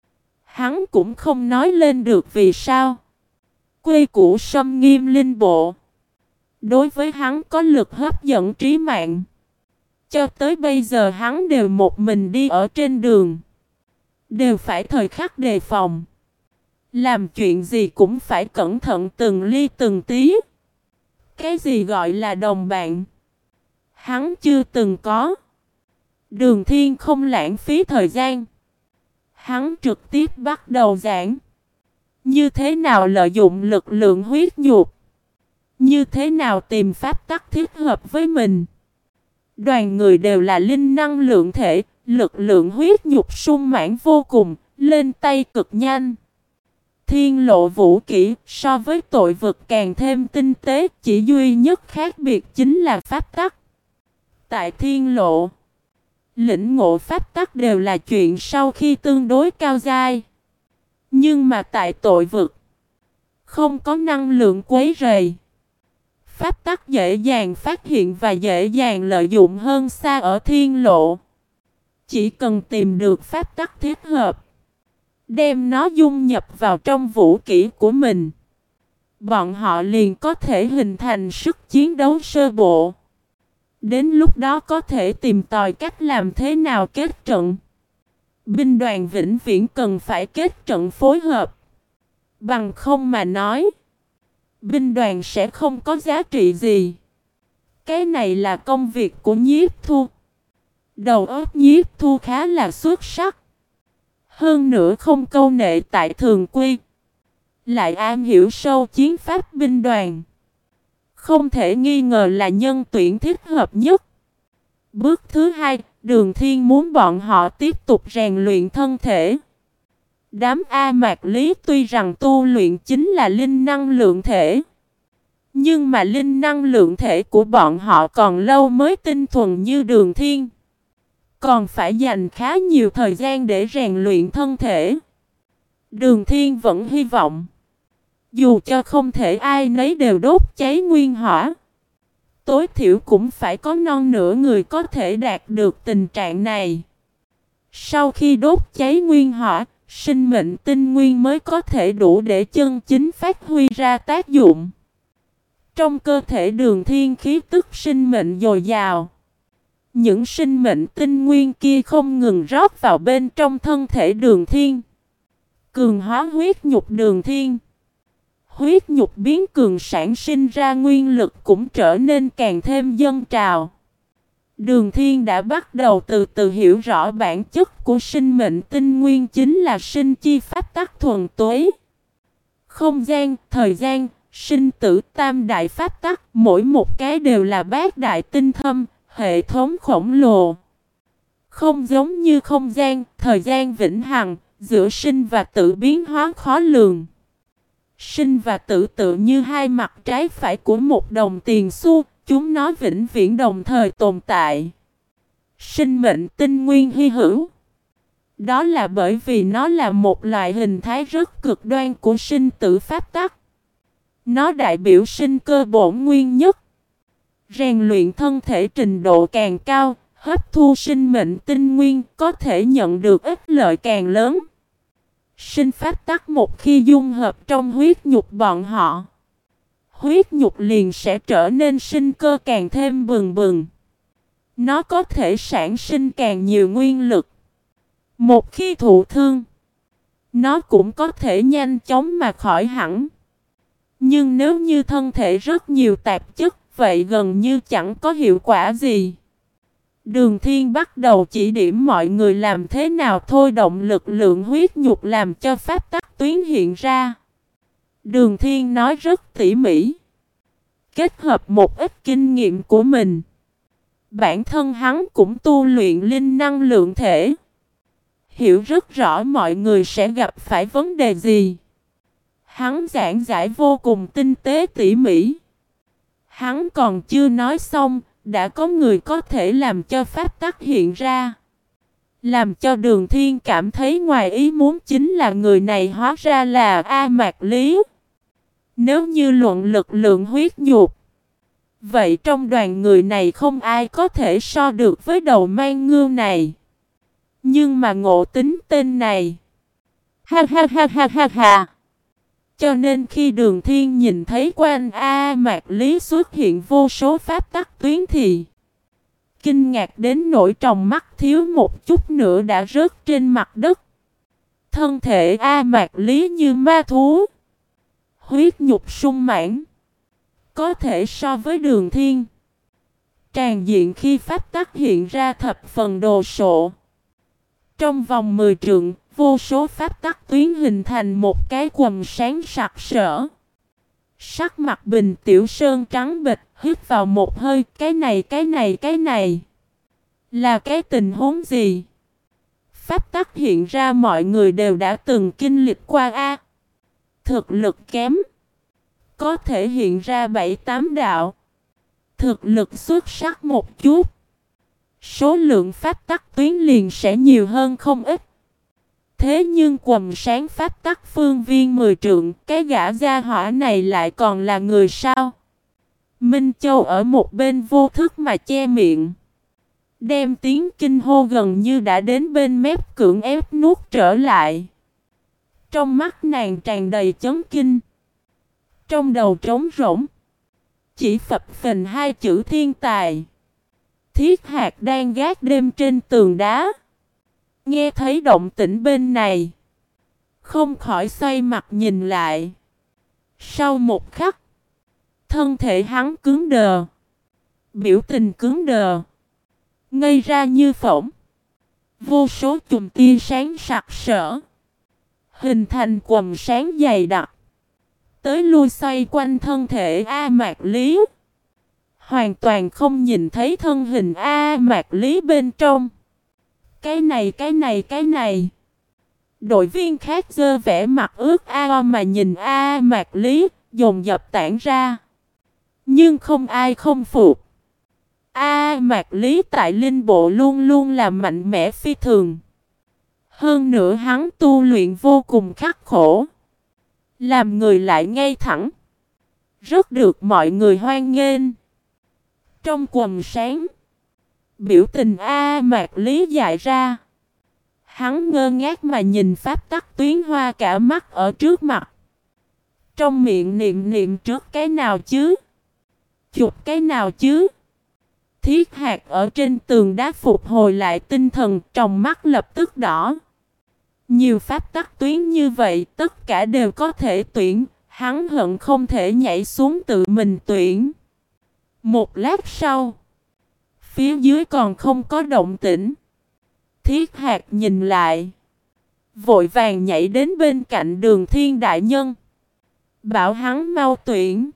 Hắn cũng không nói lên được vì sao. Quy củ xâm nghiêm linh bộ đối với hắn có lực hấp dẫn trí mạng. Cho tới bây giờ hắn đều một mình đi ở trên đường, đều phải thời khắc đề phòng. Làm chuyện gì cũng phải cẩn thận từng ly từng tí. Cái gì gọi là đồng bạn, hắn chưa từng có. Đường Thiên không lãng phí thời gian. Hắn trực tiếp bắt đầu giảng. Như thế nào lợi dụng lực lượng huyết nhục, như thế nào tìm pháp tắc thích hợp với mình. Đoàn người đều là linh năng lượng thể, lực lượng huyết nhục sung mãn vô cùng, lên tay cực nhanh. Thiên lộ vũ kỹ so với tội vực càng thêm tinh tế, chỉ duy nhất khác biệt chính là pháp tắc. Tại thiên lộ, lĩnh ngộ pháp tắc đều là chuyện sau khi tương đối cao giai. Nhưng mà tại tội vực, không có năng lượng quấy rầy. Pháp tắc dễ dàng phát hiện và dễ dàng lợi dụng hơn xa ở thiên lộ. Chỉ cần tìm được pháp tắc thích hợp, đem nó dung nhập vào trong vũ kỹ của mình, bọn họ liền có thể hình thành sức chiến đấu sơ bộ. Đến lúc đó có thể tìm tòi cách làm thế nào kết trận. Binh đoàn vĩnh viễn cần phải kết trận phối hợp. Bằng không mà nói, binh đoàn sẽ không có giá trị gì. Cái này là công việc của Nhiếp Thu. Đầu óc Nhiếp Thu khá là xuất sắc. Hơn nữa không câu nệ tại thường quy, lại am hiểu sâu chiến pháp binh đoàn. Không thể nghi ngờ là nhân tuyển thích hợp nhất. Bước thứ hai, Đường Thiên muốn bọn họ tiếp tục rèn luyện thân thể. Đám A Mạc Lý tuy rằng tu luyện chính là linh năng lượng thể, nhưng mà linh năng lượng thể của bọn họ còn lâu mới tinh thuần như Đường Thiên. Còn phải dành khá nhiều thời gian để rèn luyện thân thể. Đường Thiên vẫn hy vọng, dù cho không thể ai nấy đều đốt cháy nguyên hỏa, tối thiểu cũng phải có non nửa người có thể đạt được tình trạng này. Sau khi đốt cháy nguyên hỏa, sinh mệnh tinh nguyên mới có thể đủ để chân chính phát huy ra tác dụng. Trong cơ thể Đường Thiên khí tức sinh mệnh dồi dào. Những sinh mệnh tinh nguyên kia không ngừng rót vào bên trong thân thể Đường Thiên, cường hóa huyết nhục Đường Thiên. Huyết nhục biến cường sản sinh ra nguyên lực cũng trở nên càng thêm dâng trào. Đường Thiên đã bắt đầu từ từ hiểu rõ bản chất của sinh mệnh tinh nguyên chính là sinh chi pháp tắc thuần túy. Không gian, thời gian, sinh tử tam đại pháp tắc, mỗi một cái đều là bát đại tinh thâm, hệ thống khổng lồ. Không giống như không gian, thời gian vĩnh hằng, giữa sinh và tử biến hóa khó lường. Sinh và tử tự như hai mặt trái phải của một đồng tiền xu, chúng nó vĩnh viễn đồng thời tồn tại. Sinh mệnh tinh nguyên hy hữu. Đó là bởi vì nó là một loại hình thái rất cực đoan của sinh tử pháp tắc. Nó đại biểu sinh cơ bổn nguyên nhất. Rèn luyện thân thể trình độ càng cao, hấp thu sinh mệnh tinh nguyên có thể nhận được ích lợi càng lớn. Sinh pháp tắc một khi dung hợp trong huyết nhục bọn họ, huyết nhục liền sẽ trở nên sinh cơ càng thêm bừng bừng. Nó có thể sản sinh càng nhiều nguyên lực. Một khi thụ thương, nó cũng có thể nhanh chóng mà khỏi hẳn. Nhưng nếu như thân thể rất nhiều tạp chất, vậy gần như chẳng có hiệu quả gì. Đường Thiên bắt đầu chỉ điểm mọi người làm thế nào thôi động lực lượng huyết nhục làm cho pháp tắc tuyến hiện ra. Đường Thiên nói rất tỉ mỉ. Kết hợp một ít kinh nghiệm của mình. Bản thân hắn cũng tu luyện linh năng lượng thể. Hiểu rất rõ mọi người sẽ gặp phải vấn đề gì. Hắn giảng giải vô cùng tinh tế tỉ mỉ. Hắn còn chưa nói xong, đã có người có thể làm cho pháp tắc hiện ra. Làm cho Đường Thiên cảm thấy ngoài ý muốn chính là người này hóa ra là A Mạc Lý. Nếu như luận lực lượng huyết nhục, vậy trong đoàn người này không ai có thể so được với đầu mang ngưu này. Nhưng mà ngộ tính tên này. Ha ha ha ha ha ha. Cho nên khi Đường Thiên nhìn thấy quanh A Mạc Lý xuất hiện vô số pháp tắc tuyến thì kinh ngạc đến nỗi tròng mắt thiếu một chút nữa đã rớt trên mặt đất. Thân thể A Mạc Lý như ma thú. Huyết nhục sung mãn. Có thể so với Đường Thiên. Tràn diện khi pháp tắc hiện ra thập phần đồ sộ. Trong vòng mười trượng, vô số pháp tắc tuyến hình thành một cái quần sáng sặc sỡ. Sắc mặt Bình Tiểu Sơn trắng bệch, hít vào một hơi, cái này cái này cái này. Là cái tình huống gì? Pháp tắc hiện ra mọi người đều đã từng kinh lịch qua a. Thực lực kém. Có thể hiện ra bảy tám đạo. Thực lực xuất sắc một chút. Số lượng pháp tắc tuyến liền sẽ nhiều hơn không ít. Thế nhưng quần sáng pháp tắc phương viên mười trượng, cái gã gia hỏa này lại còn là người sao? Minh Châu ở một bên vô thức mà che miệng. Đem tiếng kinh hô gần như đã đến bên mép cưỡng ép nuốt trở lại. Trong mắt nàng tràn đầy chấn kinh. Trong đầu trống rỗng. Chỉ phập phình hai chữ thiên tài. Thiết Hạc đang gác đêm trên tường đá. Nghe thấy động tĩnh bên này. Không khỏi xoay mặt nhìn lại. Sau một khắc. Thân thể hắn cứng đờ. Biểu tình cứng đờ. Ngây ra như phỗng. Vô số chùm tia sáng sặc sỡ. Hình thành quầng sáng dày đặc. Tới lui xoay quanh thân thể A Mạc Lý. Hoàn toàn không nhìn thấy thân hình A Mạc Lý bên trong. Cái này cái này cái này. Đội viên khác dơ vẻ mặt ướt ao mà nhìn A Mạc Lý, dồn dập tản ra. Nhưng không ai không phục. A Mạc Lý tại linh bộ luôn luôn là mạnh mẽ phi thường. Hơn nữa hắn tu luyện vô cùng khắc khổ. Làm người lại ngay thẳng. Rất được mọi người hoan nghênh. Trong quần sáng. Biểu tình A Mạc Lý dại ra. Hắn ngơ ngác mà nhìn pháp tắc tuyến hoa cả mắt ở trước mặt. Trong miệng niệm niệm trước cái nào chứ? Chụp cái nào chứ? Thiết Hạc ở trên tường đá phục hồi lại tinh thần, trong mắt lập tức đỏ. Nhiều pháp tắc tuyến như vậy, tất cả đều có thể tuyển, hắn hận không thể nhảy xuống tự mình tuyển. Một lát sau, phía dưới còn không có động tĩnh. Thiết Hạc nhìn lại, vội vàng nhảy đến bên cạnh Đường Thiên đại nhân. Bảo hắn mau tuyển.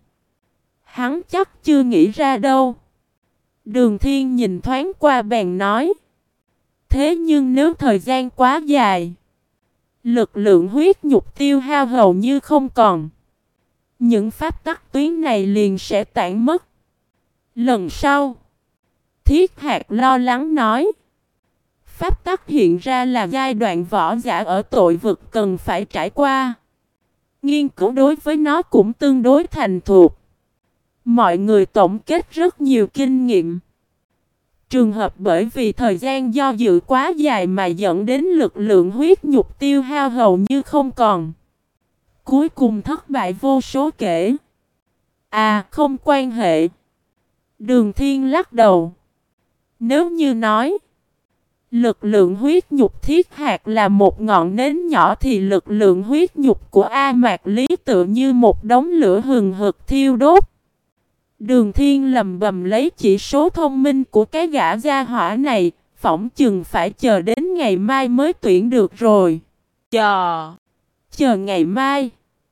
Hắn chắc chưa nghĩ ra đâu. Đường Thiên nhìn thoáng qua bèn nói. Thế nhưng nếu thời gian quá dài, lực lượng huyết nhục tiêu hao hầu như không còn. Những pháp tắc tuyến này liền sẽ tản mất. Lần sau, Thiết Hạc lo lắng nói. Pháp tắc hiện ra là giai đoạn võ giả ở tội vực cần phải trải qua. Nghiên cứu đối với nó cũng tương đối thành thục. Mọi người tổng kết rất nhiều kinh nghiệm. Trường hợp bởi vì thời gian do dự quá dài mà dẫn đến lực lượng huyết nhục tiêu hao hầu như không còn. Cuối cùng thất bại vô số kể. À, không quan hệ. Đường Thiên lắc đầu. Nếu như nói lực lượng huyết nhục Thiết Hạc là một ngọn nến nhỏ thì lực lượng huyết nhục của A Mạc Lý tựa như một đống lửa hừng hực thiêu đốt. Đường Thiên lầm bầm lấy chỉ số thông minh của cái gã gia hỏa này, phỏng chừng phải chờ đến ngày mai mới tuyển được rồi. Chờ, chờ ngày mai.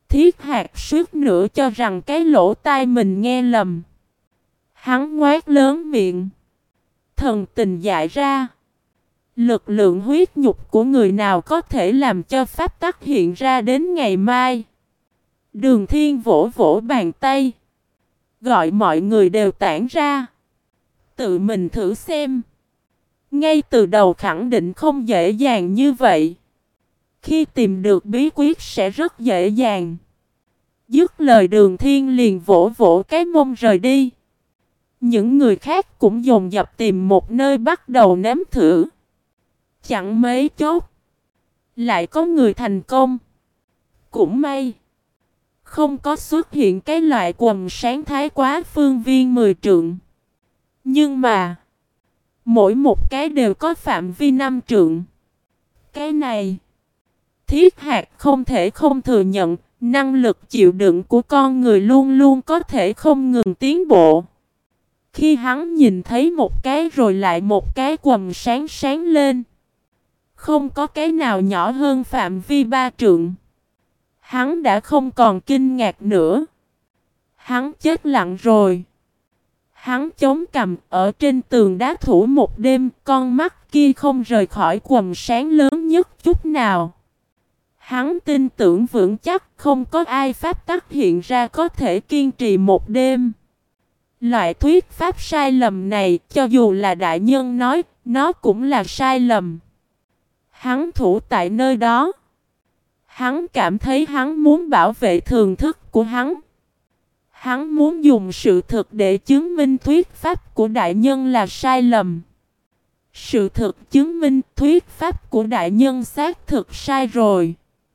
Thiết Hạt suýt nữa cho rằng cái lỗ tai mình nghe lầm. Hắn ngoác lớn miệng. Thần tình dại ra. Lực lượng huyết nhục của người nào có thể làm cho pháp tắc hiện ra đến ngày mai. Đường Thiên vỗ vỗ bàn tay. Gọi mọi người đều tản ra. Tự mình thử xem. Ngay từ đầu khẳng định không dễ dàng như vậy. Khi tìm được bí quyết sẽ rất dễ dàng. Dứt lời Đường Thiên liền vỗ vỗ cái mông rời đi. Những người khác cũng dồn dập tìm một nơi bắt đầu nếm thử. Chẳng mấy chốc lại có người thành công. Cũng may không có xuất hiện cái loại quần sáng thái quá phương viên mười trượng. Nhưng mà mỗi một cái đều có phạm vi năm trượng. Cái này Thiết Hạt không thể không thừa nhận. Năng lực chịu đựng của con người luôn luôn có thể không ngừng tiến bộ. Khi hắn nhìn thấy một cái rồi lại một cái quần sáng sáng lên. Không có cái nào nhỏ hơn phạm vi ba trượng. Hắn đã không còn kinh ngạc nữa. Hắn chết lặng rồi. Hắn chống cằm ở trên tường đá thủ một đêm. Con mắt kia không rời khỏi quần sáng lớn nhất chút nào. Hắn tin tưởng vững chắc không có ai pháp tắc hiện ra có thể kiên trì một đêm. Loại thuyết pháp sai lầm này, cho dù là đại nhân nói, nó cũng là sai lầm. Hắn thủ tại nơi đó. Hắn cảm thấy hắn muốn bảo vệ thường thức của hắn. Hắn muốn dùng sự thực để chứng minh thuyết pháp của đại nhân là sai lầm. Sự thực chứng minh thuyết pháp của đại nhân xác thực sai rồi.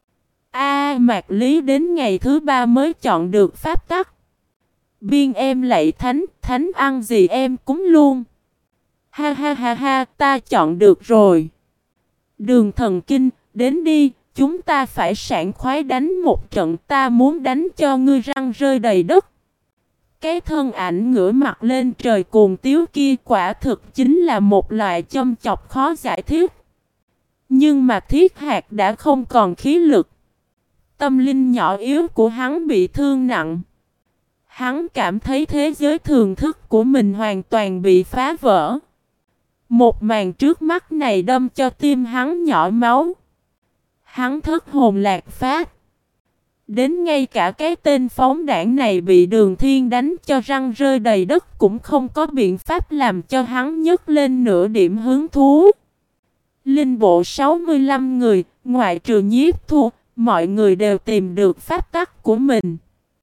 A Mạc Lý đến ngày thứ ba mới chọn được pháp tắc. Biên em lạy thánh, thánh ăn gì em cúng luôn. Ha ha ha ha, ta chọn được rồi. Đường Thần Kinh, đến đi, chúng ta phải sảng khoái đánh một trận, ta muốn đánh cho ngươi răng rơi đầy đất. Cái thân ảnh ngửa mặt lên trời cuồng tiếu kia quả thực chính là một loại châm chọc khó giải thích. Nhưng mà Thiết Hạt đã không còn khí lực. Tâm linh nhỏ yếu của hắn bị thương nặng. Hắn cảm thấy thế giới thường thức của mình hoàn toàn bị phá vỡ. Một màn trước mắt này đâm cho tim hắn nhỏ máu. Hắn thất hồn lạc phách. Đến ngay cả cái tên phóng đảng này bị Đường Thiên đánh cho răng rơi đầy đất cũng không có biện pháp làm cho hắn nhấc lên nửa điểm hứng thú. Linh bộ sáu mươi lăm người, ngoại trừ Nhiếp Thu, mọi người đều tìm được pháp tắc của mình.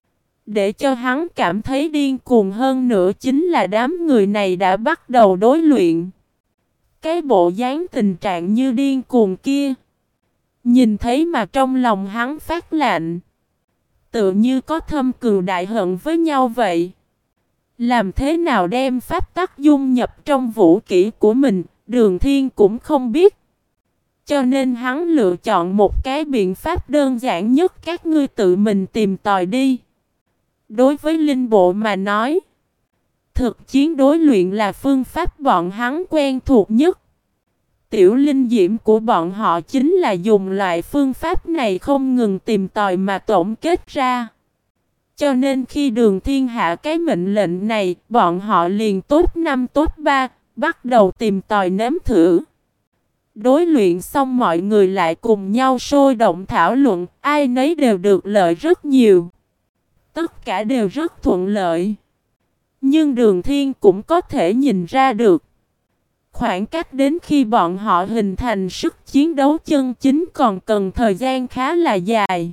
Để cho hắn cảm thấy điên cuồng hơn nữa chính là đám người này đã bắt đầu đối luyện. Cái bộ dáng tình trạng như điên cuồng kia. Nhìn thấy mà trong lòng hắn phát lạnh. Tự như có thâm cừu đại hận với nhau vậy. Làm thế nào đem pháp tắc dung nhập trong vũ kỹ của mình, Đường Thiên cũng không biết. Cho nên hắn lựa chọn một cái biện pháp đơn giản nhất, các ngươi tự mình tìm tòi đi. Đối với linh bộ mà nói, thực chiến đối luyện là phương pháp bọn hắn quen thuộc nhất. Tiểu linh diễm của bọn họ chính là dùng loại phương pháp này không ngừng tìm tòi mà tổng kết ra. Cho nên khi Đường Thiên hạ cái mệnh lệnh này, bọn họ liền tốt năm tốt ba, bắt đầu tìm tòi nếm thử. Đối luyện xong mọi người lại cùng nhau sôi động thảo luận, ai nấy đều được lợi rất nhiều. Tất cả đều rất thuận lợi. Nhưng Đường Thiên cũng có thể nhìn ra được. Khoảng cách đến khi bọn họ hình thành sức chiến đấu chân chính còn cần thời gian khá là dài.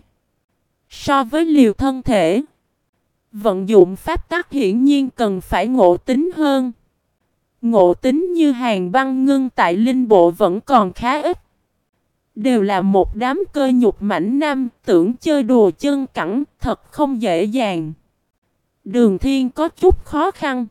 So với liều thân thể, vận dụng pháp tắc hiển nhiên cần phải ngộ tính hơn. Ngộ tính như Hàn Băng Ngưng tại linh bộ vẫn còn khá ít. Đều là một đám cơ nhục mảnh nam, tưởng chơi đùa chân cẳng, thật không dễ dàng. Đường Thiên có chút khó khăn.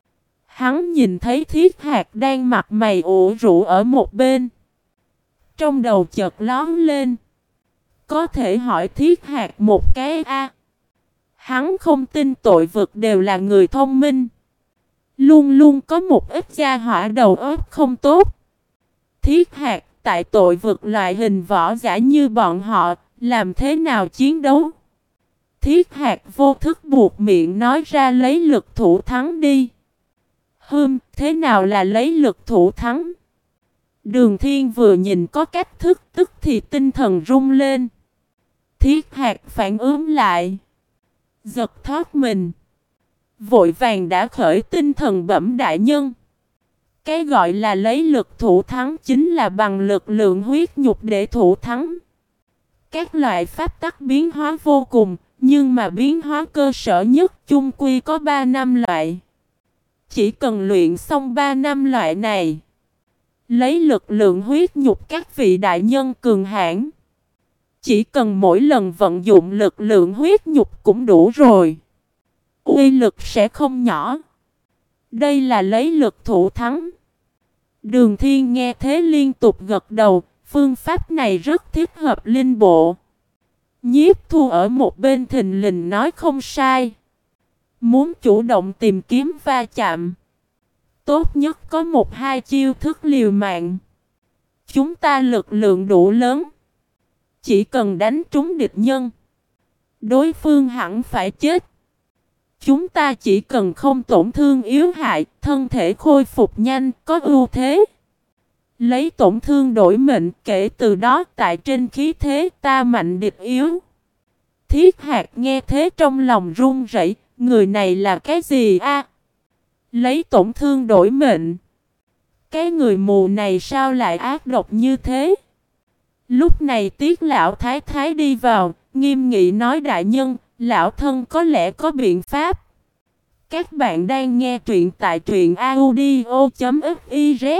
Hắn nhìn thấy Thiết Hạt đang mặt mày ủ rũ ở một bên. Trong đầu chợt lóm lên. Có thể hỏi Thiết Hạt một cái a à. Hắn không tin tội vực đều là người thông minh. Luôn luôn có một ít gia hỏa đầu óc không tốt. Thiết Hạt tại tội vực loại hình võ giả như bọn họ, làm thế nào chiến đấu? Thiết Hạc vô thức buộc miệng nói ra lấy lực thủ thắng đi. Hừm, thế nào là lấy lực thủ thắng? Đường Thiên vừa nhìn có cách thức tức thì tinh thần rung lên. Thiết Hạc phản ứng lại. Giật thoát mình. Vội vàng đã khởi tinh thần bẩm đại nhân. Cái gọi là lấy lực thủ thắng chính là bằng lực lượng huyết nhục để thủ thắng. Các loại pháp tắc biến hóa vô cùng, nhưng mà biến hóa cơ sở nhất chung quy có ba năm loại. Chỉ cần luyện xong ba năm loại này, lấy lực lượng huyết nhục các vị đại nhân cường hãn, chỉ cần mỗi lần vận dụng lực lượng huyết nhục cũng đủ rồi. Uy lực sẽ không nhỏ. Đây là lấy lực thủ thắng. Đường Thiên nghe thế liên tục gật đầu, phương pháp này rất thích hợp linh bộ. Nhiếp Thu ở một bên thình lình nói không sai. Muốn chủ động tìm kiếm va chạm, tốt nhất có một hai chiêu thức liều mạng. Chúng ta lực lượng đủ lớn, chỉ cần đánh trúng địch nhân, đối phương hẳn phải chết. Chúng ta chỉ cần không tổn thương yếu hại, thân thể khôi phục nhanh, có ưu thế. Lấy tổn thương đổi mệnh, kể từ đó tại trên khí thế ta mạnh địch yếu. Thiết Hạc nghe thế trong lòng run rẩy, người này là cái gì a? Lấy tổn thương đổi mệnh. Cái người mù này sao lại ác độc như thế? Lúc này Tiết lão thái thái đi vào, nghiêm nghị nói đại nhân, lão thân có lẽ có biện pháp. Các bạn đang nghe truyện tại truyện audio chấm fiz.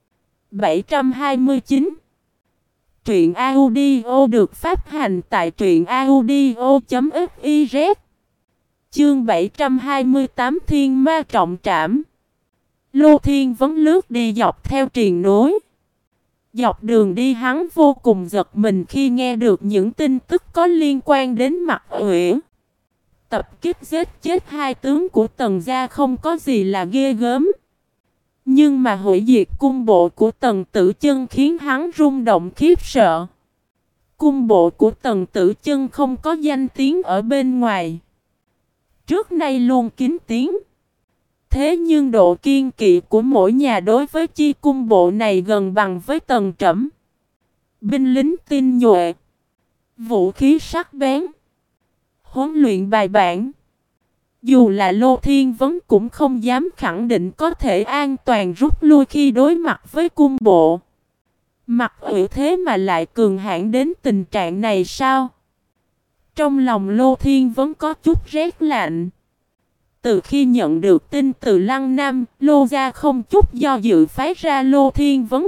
bảy trăm hai mươi chín. Truyện audio được phát hành tại truyện audio chấm fiz. Chương bảy trăm hai mươi tám Thiên Ma Trọng Trảm. Lô Thiên Vấn lướt đi dọc theo triền núi. Dọc đường đi hắn vô cùng giật mình khi nghe được những tin tức có liên quan đến Mặc Uyển. Tập kích giết chết hai tướng của Tần gia không có gì là ghê gớm. Nhưng mà hủy diệt cung bộ của Tần Tử Chân khiến hắn rung động khiếp sợ. Cung bộ của Tần Tử Chân không có danh tiếng ở bên ngoài, trước nay luôn kín tiếng. Thế nhưng độ kiên kỵ của mỗi nhà đối với chi cung bộ này gần bằng với Tần Trẫm. Binh lính tinh nhuệ, vũ khí sắc bén, huấn luyện bài bản. Dù là Lô Thiên Vấn cũng không dám khẳng định có thể an toàn rút lui khi đối mặt với cung bộ. Mặc Uyển thế mà lại cường hãn đến tình trạng này sao? Trong lòng Lô Thiên Vấn có chút rét lạnh. Từ khi nhận được tin từ Lăng Nam, Lô gia không chút do dự phái ra Lô Thiên Vấn.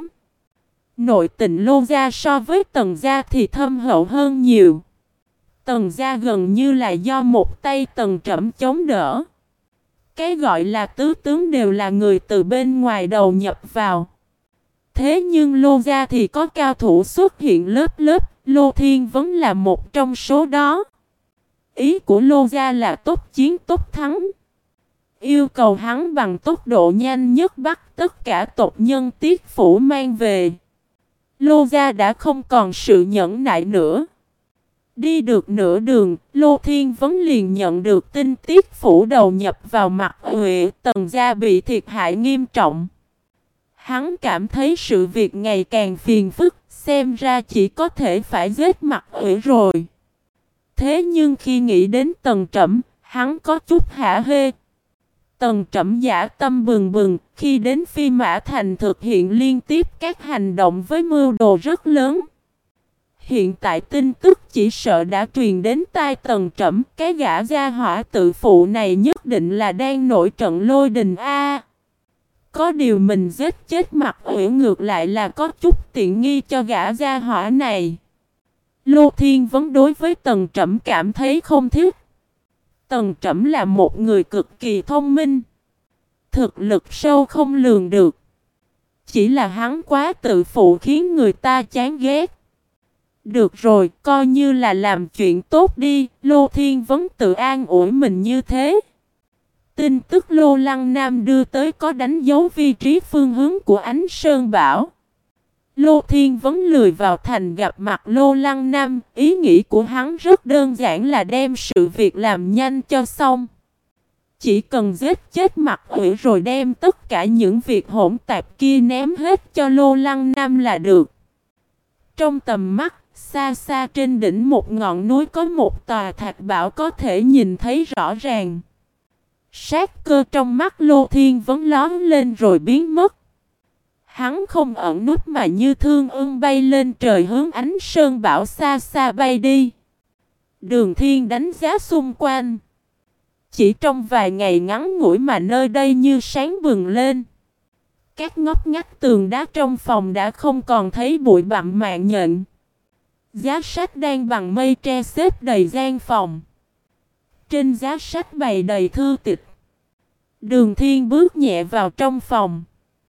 Nội tình Lô gia so với Tần gia thì thâm hậu hơn nhiều. Tần gia gần như là do một tay Tần Trẫm chống đỡ. Cái gọi là tứ tướng đều là người từ bên ngoài đầu nhập vào. Thế nhưng Lô gia thì có cao thủ xuất hiện lớp lớp, Lô Thiên Vấn là một trong số đó. Ý của Lô gia là tốt chiến tốt thắng. Yêu cầu hắn bằng tốc độ nhanh nhất bắt tất cả tộc nhân Tiết phủ mang về. Lô gia đã không còn sự nhẫn nại nữa. Đi được nửa đường, Lô Thiên Vấn liền nhận được tin Tiết phủ đầu nhập vào Mặc Uyển, Tần gia bị thiệt hại nghiêm trọng. Hắn cảm thấy sự việc ngày càng phiền phức, xem ra chỉ có thể phải giết Mặc Uyển rồi. Thế nhưng khi nghĩ đến Tần Trẫm, hắn có chút hả hê. Tần Trẫm giả tâm bừng bừng, khi đến Phi Mã Thành thực hiện liên tiếp các hành động với mưu đồ rất lớn. Hiện tại tin tức chỉ sợ đã truyền đến tai Tần Trẫm, cái gã gia hỏa tự phụ này nhất định là đang nổi trận lôi đình a. Có điều mình giết chết Mặc Uyển ngược lại là có chút tiện nghi cho gã gia hỏa này. Lô Thiên Vấn đối với Tần Trẫm cảm thấy không thích. Tần Trẫm là một người cực kỳ thông minh, thực lực sâu không lường được. Chỉ là hắn quá tự phụ khiến người ta chán ghét. Được rồi, coi như là làm chuyện tốt đi, Lô Thiên Vấn tự an ủi mình như thế. Tin tức Lô Lăng Nam đưa tới có đánh dấu vị trí phương hướng của Ánh Sơn Bảo. Lô Thiên Vấn lười vào thành gặp mặt Lô Lăng Nam, ý nghĩ của hắn rất đơn giản là đem sự việc làm nhanh cho xong. Chỉ cần giết chết Mặt Ủy rồi đem tất cả những việc hỗn tạp kia ném hết cho Lô Lăng Nam là được. Trong tầm mắt, xa xa trên đỉnh một ngọn núi có một tòa thạch bảo có thể nhìn thấy rõ ràng. Sát cơ trong mắt Lô Thiên Vấn lóm lên rồi biến mất. Hắn không ẩn núp mà như thương ưng bay lên trời hướng ánh sơn bảo xa xa bay đi. Đường Thiên đánh giá xung quanh. Chỉ trong vài ngày ngắn ngủi mà nơi đây như sáng bừng lên. Các ngóc ngách tường đá trong phòng đã không còn thấy bụi bặm mạng nhện. Giá sách đang bằng mây tre xếp đầy gian phòng. Trên giá sách bày đầy thư tịch. Đường Thiên bước nhẹ vào trong phòng.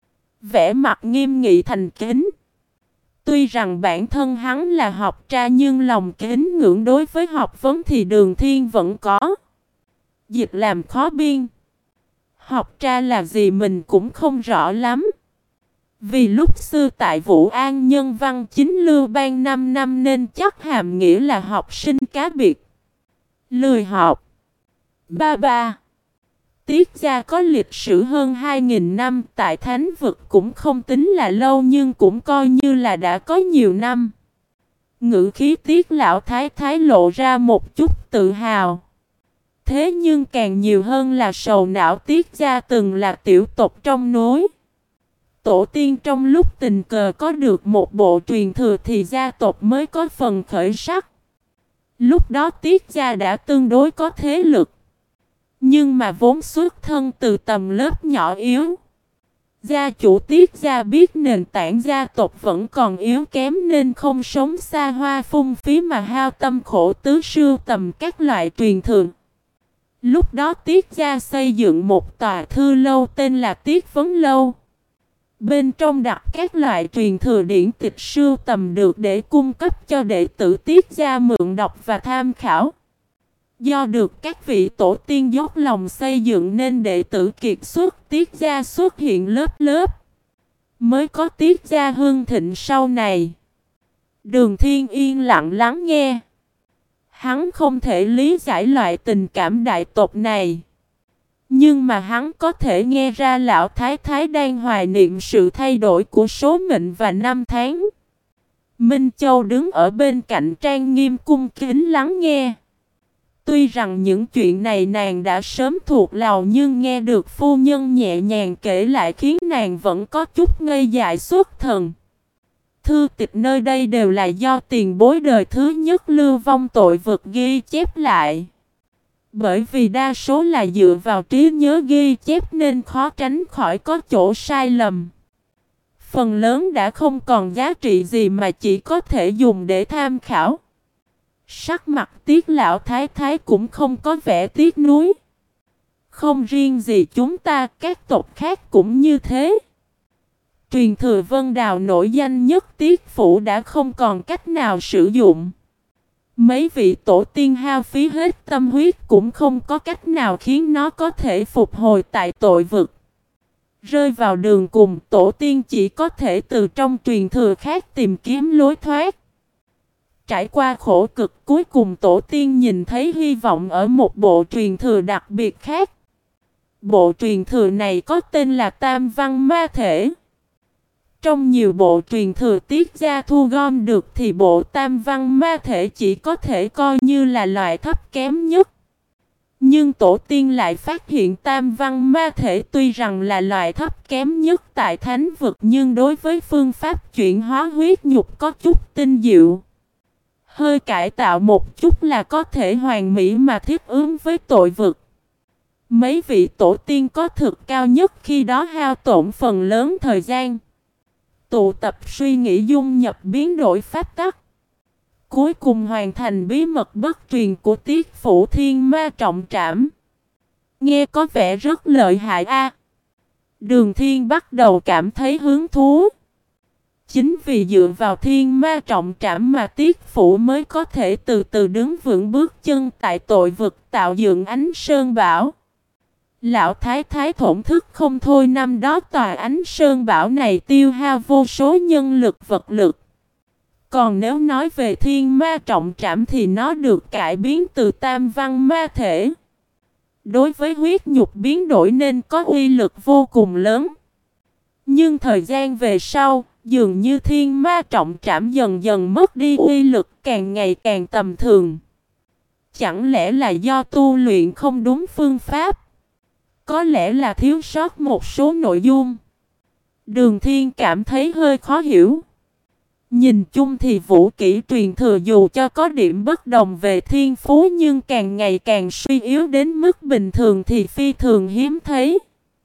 Vẻ mặt nghiêm nghị thành kính. Tuy rằng bản thân hắn là học tra nhưng lòng kính ngưỡng đối với học vấn thì Đường Thiên vẫn có. Dịch làm khó biên. Học tra là gì mình cũng không rõ lắm. Vì lúc xưa tại Vũ An nhân văn chính lưu ban năm năm nên chắc hàm nghĩa là học sinh cá biệt. Lười học. Ba ba. Tiết gia có lịch sử hơn hai nghìn năm, tại thánh vực cũng không tính là lâu nhưng cũng coi như là đã có nhiều năm. Ngữ khí Tiết lão thái thái lộ ra một chút tự hào. Thế nhưng càng nhiều hơn là sầu não. Tiết gia từng là tiểu tộc trong núi. Tổ tiên trong lúc tình cờ có được một bộ truyền thừa thì gia tộc mới có phần khởi sắc. Lúc đó Tiết gia đã tương đối có thế lực. Nhưng mà vốn xuất thân từ tầm lớp nhỏ yếu. Gia chủ Tiết gia biết nền tảng gia tộc vẫn còn yếu kém nên không sống xa hoa phung phí mà hao tâm khổ tứ sưu tầm các loại truyền thừa. Lúc đó Tiết gia xây dựng một tòa thư lâu tên là Tiết Vấn Lâu. Bên trong đặt các loại truyền thừa điển tịch sưu tầm được để cung cấp cho đệ tử Tiết gia mượn đọc và tham khảo. Do được các vị tổ tiên dốc lòng xây dựng nên đệ tử kiệt xuất Tiết gia xuất hiện lớp lớp. Mới có Tiết gia hưng thịnh sau này. Đường Thiên yên lặng lắng nghe. Hắn không thể lý giải loại tình cảm đại tộc này. Nhưng mà hắn có thể nghe ra lão thái thái đang hoài niệm sự thay đổi của số mệnh và năm tháng. Minh Châu đứng ở bên cạnh trang nghiêm cung kính lắng nghe. Tuy rằng những chuyện này nàng đã sớm thuộc lòng nhưng nghe được phu nhân nhẹ nhàng kể lại khiến nàng vẫn có chút ngây dại xuất thần. Thư tịch nơi đây đều là do tiền bối đời thứ nhất lưu vong tội vực ghi chép lại. Bởi vì đa số là dựa vào trí nhớ ghi chép nên khó tránh khỏi có chỗ sai lầm. Phần lớn đã không còn giá trị gì mà chỉ có thể dùng để tham khảo. Sắc mặt Tiết lão thái thái cũng không có vẻ tiếc nuối. Không riêng gì chúng ta, các tộc khác cũng như thế. Truyền thừa Vân Đào nổi danh nhất Tiết phủ đã không còn cách nào sử dụng. Mấy vị tổ tiên hao phí hết tâm huyết cũng không có cách nào khiến nó có thể phục hồi tại tội vực. Rơi vào đường cùng, tổ tiên chỉ có thể từ trong truyền thừa khác tìm kiếm lối thoát. Trải qua khổ cực, cuối cùng tổ tiên nhìn thấy hy vọng ở một bộ truyền thừa đặc biệt khác. Bộ truyền thừa này có tên là Tam Văn Ma Thể. Trong nhiều bộ truyền thừa Tiết gia thu gom được thì bộ Tam Văn Ma Thể chỉ có thể coi như là loại thấp kém nhất. Nhưng tổ tiên lại phát hiện Tam Văn Ma Thể tuy rằng là loại thấp kém nhất tại thánh vực nhưng đối với phương pháp chuyển hóa huyết nhục có chút tinh diệu. Hơi cải tạo một chút là có thể hoàn mỹ mà thiết ứng với tội vực. Mấy vị tổ tiên có thực cao nhất khi đó hao tổn phần lớn thời gian. Tụ tập suy nghĩ dung nhập biến đổi pháp tắc. Cuối cùng hoàn thành bí mật bất truyền của Tiết phủ Thiên Ma Trọng Trảm. Nghe có vẻ rất lợi hại a. Đường Thiên bắt đầu cảm thấy hứng thú. Chính vì dựa vào Thiên Ma Trọng Trảm mà Tiết phủ mới có thể từ từ đứng vững bước chân tại tội vực tạo dựng ánh sơn bảo. Lão Thái Thái thổn thức không thôi, năm đó tòa Ánh Sơn Bảo này tiêu hao vô số nhân lực vật lực. Còn nếu nói về Thiên Ma Trọng Trảm thì nó được cải biến từ Tam Văn Ma Thể. Đối với huyết nhục biến đổi nên có uy lực vô cùng lớn. Nhưng thời gian về sau, dường như Thiên Ma Trọng Trảm dần dần mất đi uy lực, càng ngày càng tầm thường. Chẳng lẽ là do tu luyện không đúng phương pháp? Có lẽ là thiếu sót một số nội dung. Đường Thiên cảm thấy hơi khó hiểu. Nhìn chung thì vũ kỹ truyền thừa dù cho có điểm bất đồng về thiên phú nhưng càng ngày càng suy yếu đến mức bình thường thì phi thường hiếm thấy.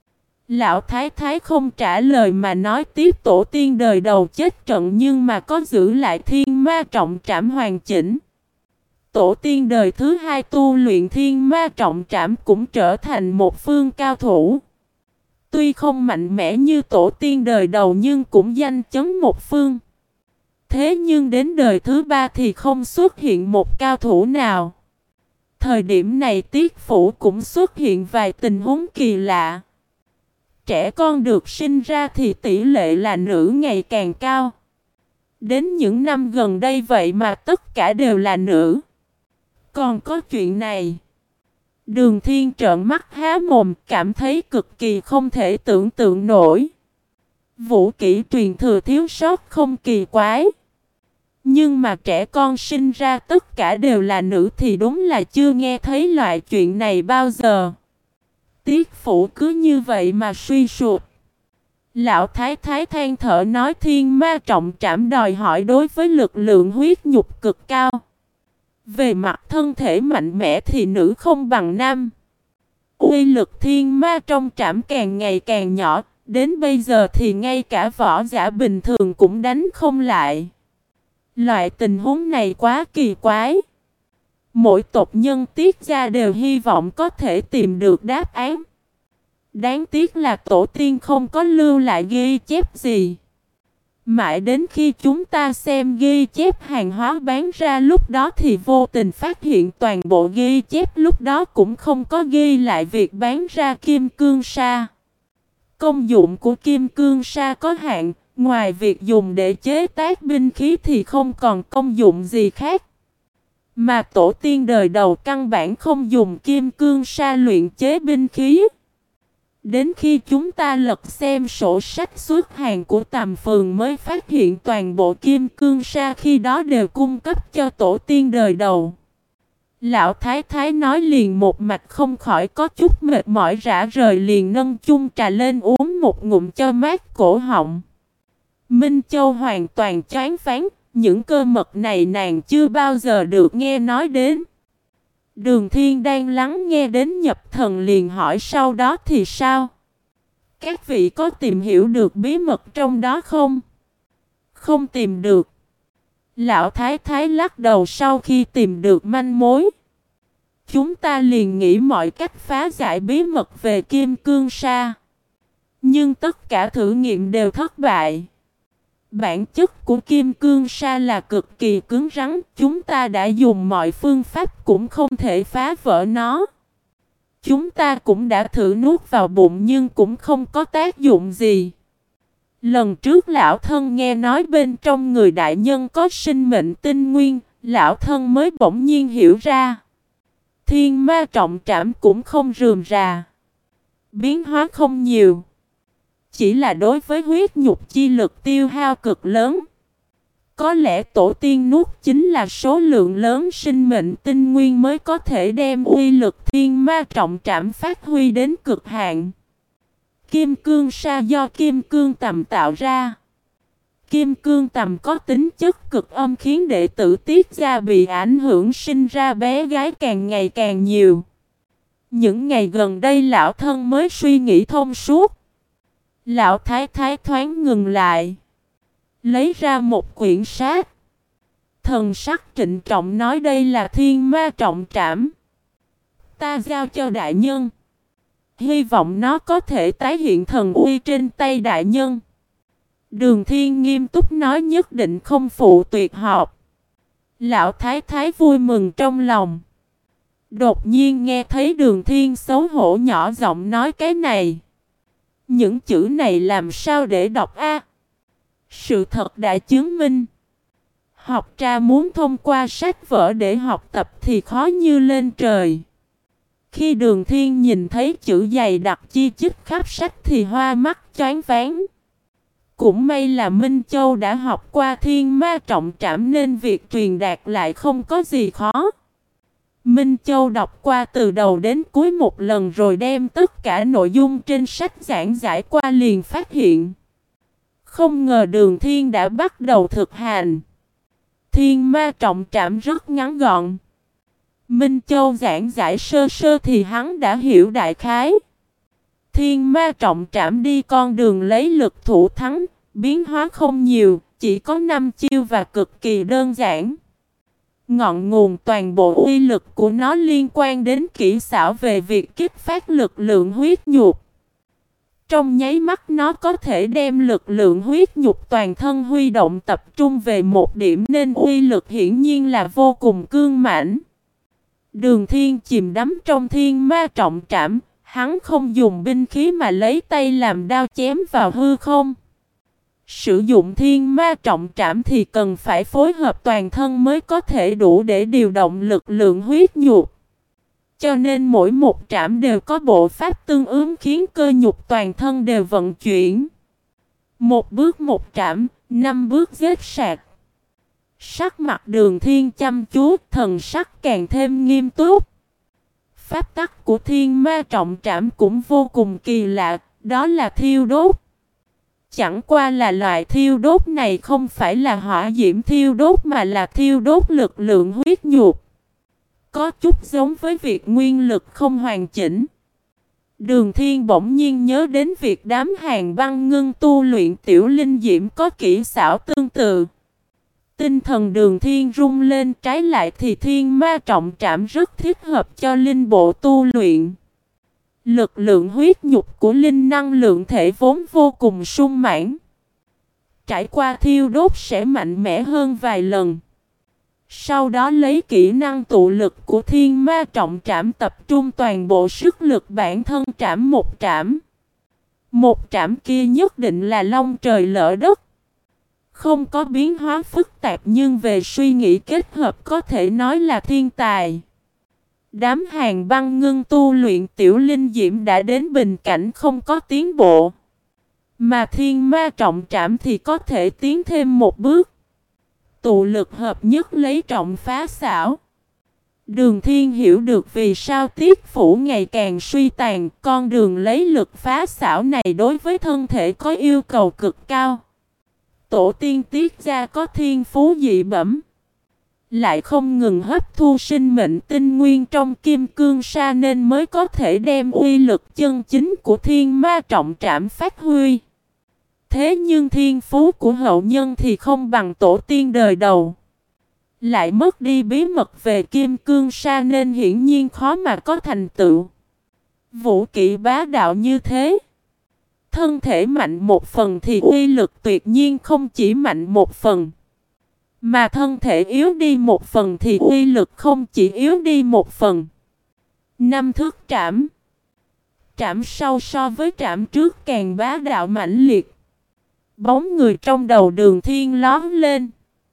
Lão Thái Thái không trả lời mà nói tiếp, tổ tiên đời đầu chết trận nhưng mà có giữ lại Thiên Ma Trọng Trảm hoàn chỉnh. Tổ tiên đời thứ hai tu luyện Thiên Ma Trọng Trảm cũng trở thành một phương cao thủ. Tuy không mạnh mẽ như tổ tiên đời đầu nhưng cũng danh chấn một phương. Thế nhưng đến đời thứ ba thì không xuất hiện một cao thủ nào. Thời điểm này Tiết Phủ cũng xuất hiện vài tình huống kỳ lạ. Trẻ con được sinh ra thì tỷ lệ là nữ ngày càng cao. Đến những năm gần đây vậy mà tất cả đều là nữ. Còn có chuyện này. Đường Thiên trợn mắt há mồm, cảm thấy cực kỳ không thể tưởng tượng nổi. Vũ kỹ truyền thừa thiếu sót không kỳ quái. Nhưng mà trẻ con sinh ra tất cả đều là nữ thì đúng là chưa nghe thấy loại chuyện này bao giờ. Tiết Phủ cứ như vậy mà suy sụp. Lão Thái Thái than thở nói Thiên Ma Trọng Trảm đòi hỏi đối với lực lượng huyết nhục cực cao. Về mặt thân thể mạnh mẽ thì nữ không bằng nam. Uy lực Thiên Ma trong trảm càng ngày càng nhỏ, đến bây giờ thì ngay cả võ giả bình thường cũng đánh không lại. Loại tình huống này quá kỳ quái. Mỗi tộc nhân Tiết gia đều hy vọng có thể tìm được đáp án. Đáng tiếc là tổ tiên không có lưu lại ghi chép gì. Mãi đến khi chúng ta xem ghi chép hàng hóa bán ra lúc đó thì vô tình phát hiện toàn bộ ghi chép lúc đó cũng không có ghi lại việc bán ra kim cương sa. Công dụng của kim cương sa có hạn, ngoài việc dùng để chế tác binh khí thì không còn công dụng gì khác. Mà tổ tiên đời đầu căn bản không dùng kim cương sa luyện chế binh khí. Đến khi chúng ta lật xem sổ sách xuất hàng của Tầm Phường mới phát hiện toàn bộ kim cương sa khi đó đều cung cấp cho tổ tiên đời đầu. Lão Thái Thái nói liền một mạch không khỏi có chút mệt mỏi rã rời, liền nâng chung trà lên uống một ngụm cho mát cổ họng. Minh Châu hoàn toàn choáng váng, những cơ mật này nàng chưa bao giờ được nghe nói đến. Đường Thiên đang lắng nghe đến nhập thần liền hỏi sau đó thì sao? Các vị có tìm hiểu được bí mật trong đó không? Không tìm được. Lão Thái Thái lắc đầu sau khi tìm được manh mối. Chúng ta liền nghĩ mọi cách phá giải bí mật về kim cương sa. Nhưng tất cả thử nghiệm đều thất bại. Bản chất của kim cương sa là cực kỳ cứng rắn, chúng ta đã dùng mọi phương pháp cũng không thể phá vỡ nó. Chúng ta cũng đã thử nuốt vào bụng nhưng cũng không có tác dụng gì. Lần trước lão thân nghe nói bên trong người đại nhân có sinh mệnh tinh nguyên, lão thân mới bỗng nhiên hiểu ra. Thiên Ma Trọng Trảm cũng không rườm rà. Biến hóa không nhiều. Chỉ là đối với huyết nhục chi lực tiêu hao cực lớn. Có lẽ tổ tiên nuốt chính là số lượng lớn sinh mệnh tinh nguyên mới có thể đem uy lực Thiên Ma Trọng Trảm phát huy đến cực hạn. Kim cương sa do kim cương tầm tạo ra. Kim cương tầm có tính chất cực âm khiến đệ tử Tiết gia bị ảnh hưởng, sinh ra bé gái càng ngày càng nhiều. Những ngày gần đây lão thân mới suy nghĩ thông suốt. Lão Thái Thái thoáng ngừng lại. Lấy ra một quyển sách. Thần sắc trịnh trọng nói đây là Thiên Ma Trọng Trảm. Ta giao cho đại nhân. Hy vọng nó có thể tái hiện thần uy trên tay đại nhân. Đường Thiên nghiêm túc nói nhất định không phụ tuyệt họp. Lão Thái Thái vui mừng trong lòng. Đột nhiên nghe thấy Đường Thiên xấu hổ nhỏ giọng nói cái này. Những chữ này làm sao để đọc a? Sự thật đã chứng minh. Học trò muốn thông qua sách vở để học tập thì khó như lên trời. Khi Đường Thiên nhìn thấy chữ dày đặc chi chít khắp sách thì hoa mắt choáng váng. Cũng may là Minh Châu đã học qua Thiên Ma Trọng Trảm nên việc truyền đạt lại không có gì khó. Minh Châu đọc qua từ đầu đến cuối một lần rồi đem tất cả nội dung trên sách giảng giải qua liền phát hiện. Không ngờ Đường Thiên đã bắt đầu thực hành. Thiên Ma Trọng Trảm rất ngắn gọn. Minh Châu giảng giải sơ sơ thì hắn đã hiểu đại khái. Thiên Ma Trọng Trảm đi con đường lấy lực thủ thắng, biến hóa không nhiều, chỉ có năm chiêu và cực kỳ đơn giản. Ngọn nguồn toàn bộ uy lực của nó liên quan đến kỹ xảo về việc kích phát lực lượng huyết nhục. Trong nháy mắt nó có thể đem lực lượng huyết nhục toàn thân huy động tập trung về một điểm nên uy lực hiển nhiên là vô cùng cương mãnh. Đường Thiên chìm đắm trong Thiên Ma Trọng Trảm, hắn không dùng binh khí mà lấy tay làm đao chém vào hư không. Sử dụng Thiên Ma Trọng Trảm thì cần phải phối hợp toàn thân mới có thể đủ để điều động lực lượng huyết nhục. Cho nên mỗi một trảm đều có bộ pháp tương ứng khiến cơ nhục toàn thân đều vận chuyển. Một bước một trảm, năm bước giết sạc. Sắc mặt Đường Thiên chăm chú, thần sắc càng thêm nghiêm túc. Pháp tắc của Thiên Ma Trọng Trảm cũng vô cùng kỳ lạ, đó là thiêu đốt. Chẳng qua là loại thiêu đốt này không phải là hỏa diễm thiêu đốt mà là thiêu đốt lực lượng huyết nhục. Có chút giống với việc nguyên lực không hoàn chỉnh. Đường Thiên bỗng nhiên nhớ đến việc đám Hàn Băng Ngưng tu luyện tiểu linh diễm có kỹ xảo tương tự. Tinh thần Đường Thiên rung lên, trái lại thì Thiên Ma Trọng Trảm rất thích hợp cho linh bộ tu luyện. Lực lượng huyết nhục của linh năng lượng thể vốn vô cùng sung mãn. Trải qua thiêu đốt sẽ mạnh mẽ hơn vài lần. Sau đó lấy kỹ năng tụ lực của Thiên Ma Trọng Trảm tập trung toàn bộ sức lực bản thân trảm một trảm. Một trảm kia nhất định là long trời lỡ đất. Không có biến hóa phức tạp nhưng về suy nghĩ kết hợp có thể nói là thiên tài. Đám Hàn Băng Ngưng tu luyện tiểu linh diễm đã đến bình cảnh không có tiến bộ. Mà Thiên Ma Trọng Trảm thì có thể tiến thêm một bước. Tụ lực hợp nhất lấy trọng phá xảo. Đường Thiên hiểu được vì sao Tiết Phủ ngày càng suy tàn. Con đường lấy lực phá xảo này đối với thân thể có yêu cầu cực cao. Tổ tiên Tiết gia có thiên phú dị bẩm, lại không ngừng hấp thu sinh mệnh tinh nguyên trong kim cương sa nên mới có thể đem uy lực chân chính của Thiên Ma Trọng Trảm phát huy. Thế nhưng thiên phú của hậu nhân thì không bằng tổ tiên đời đầu. Lại mất đi bí mật về kim cương sa nên hiển nhiên khó mà có thành tựu. Vũ kỹ bá đạo như thế. Thân thể mạnh một phần thì uy lực tuyệt nhiên không chỉ mạnh một phần. Mà thân thể yếu đi một phần thì uy lực không chỉ yếu đi một phần. Năm thước trảm. Trảm sau so với trảm trước càng bá đạo mãnh liệt. Bóng người trong đầu Đường Thiên lóe lên.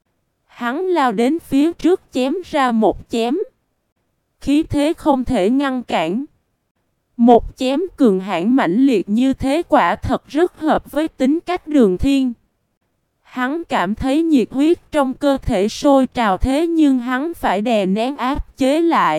Hắn lao đến phía trước chém ra một chém. Khí thế không thể ngăn cản. Một chém cường hãn mãnh liệt như thế quả thật rất hợp với tính cách Đường Thiên. Hắn cảm thấy nhiệt huyết trong cơ thể sôi trào thế nhưng hắn phải đè nén áp chế lại.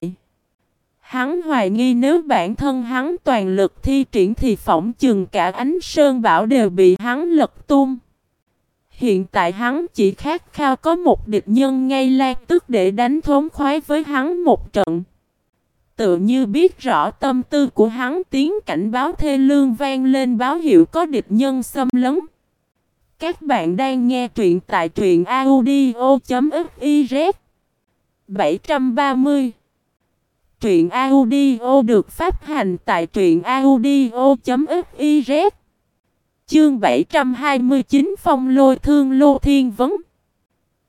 Hắn hoài nghi nếu bản thân hắn toàn lực thi triển thì phỏng chừng cả Ánh Sơn Bảo đều bị hắn lật tung. Hiện tại hắn chỉ khát khao có một địch nhân ngay lan tức để đánh thống khoái với hắn một trận. Tự như biết rõ tâm tư của hắn, tiếng cảnh báo thê lương vang lên báo hiệu có địch nhân xâm lấn. Các bạn đang nghe truyện tại truyện audio chấm fiz. bảy trăm ba mươi. Truyện audio được phát hành tại truyện audio chấm fiz. Chương bảy trăm hai mươi chín Phong Lôi Thương Lô Thiên Vấn.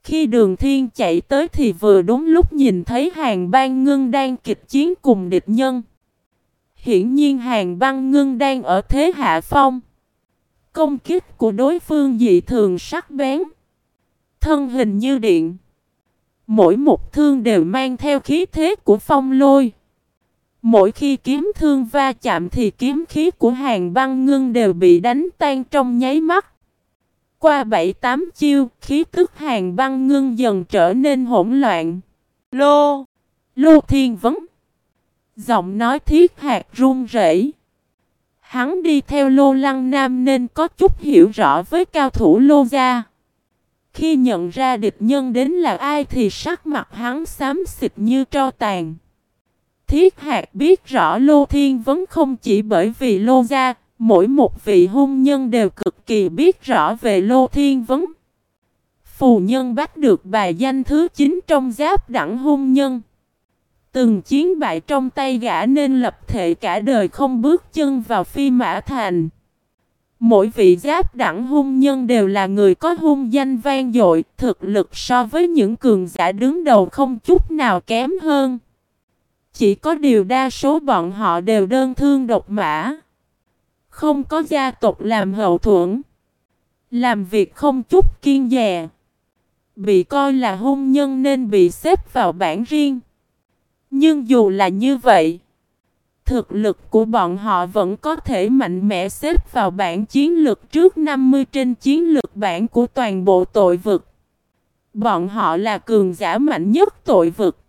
Khi Đường Thiên chạy tới thì vừa đúng lúc nhìn thấy Hàn Băng Ngưng đang kịch chiến cùng địch nhân. Hiển nhiên Hàn Băng Ngưng đang ở thế hạ phong. Công kích của đối phương dị thường sắc bén, thân hình như điện. Mỗi một thương đều mang theo khí thế của phong lôi. Mỗi khi kiếm thương va chạm thì kiếm khí của Hàn Băng Ngưng đều bị đánh tan trong nháy mắt. Qua bảy tám chiêu, khí tức Hàn Băng Ngưng dần trở nên hỗn loạn. Lô! Lô Thiên Vấn! Giọng nói Thiết Hạt run rẩy. Hắn đi theo Lô Lăng Nam nên có chút hiểu rõ với cao thủ Lô gia. Khi nhận ra địch nhân đến là ai thì sắc mặt hắn xám xịt như tro tàn. Thiết Hạt biết rõ Lô Thiên Vấn không chỉ bởi vì Lô gia, mỗi một vị hung nhân đều cực kỳ biết rõ về Lô Thiên Vấn. Phù nhân bắt được bài danh thứ chín trong giáp đẳng hung nhân. Từng chiến bại trong tay gã nên lập thệ cả đời không bước chân vào Phi Mã Thành. Mỗi vị giáp đẳng hung nhân đều là người có hung danh vang dội, thực lực so với những cường giả đứng đầu không chút nào kém hơn. Chỉ có điều đa số bọn họ đều đơn thương độc mã. Không có gia tộc làm hậu thuẫn. Làm việc không chút kiêng dè. Bị coi là hung nhân nên bị xếp vào bảng riêng. Nhưng dù là như vậy, thực lực của bọn họ vẫn có thể mạnh mẽ xếp vào bảng chiến lược trước năm mươi trên chiến lược bảng của toàn bộ tội vực. Bọn họ là cường giả mạnh nhất tội vực.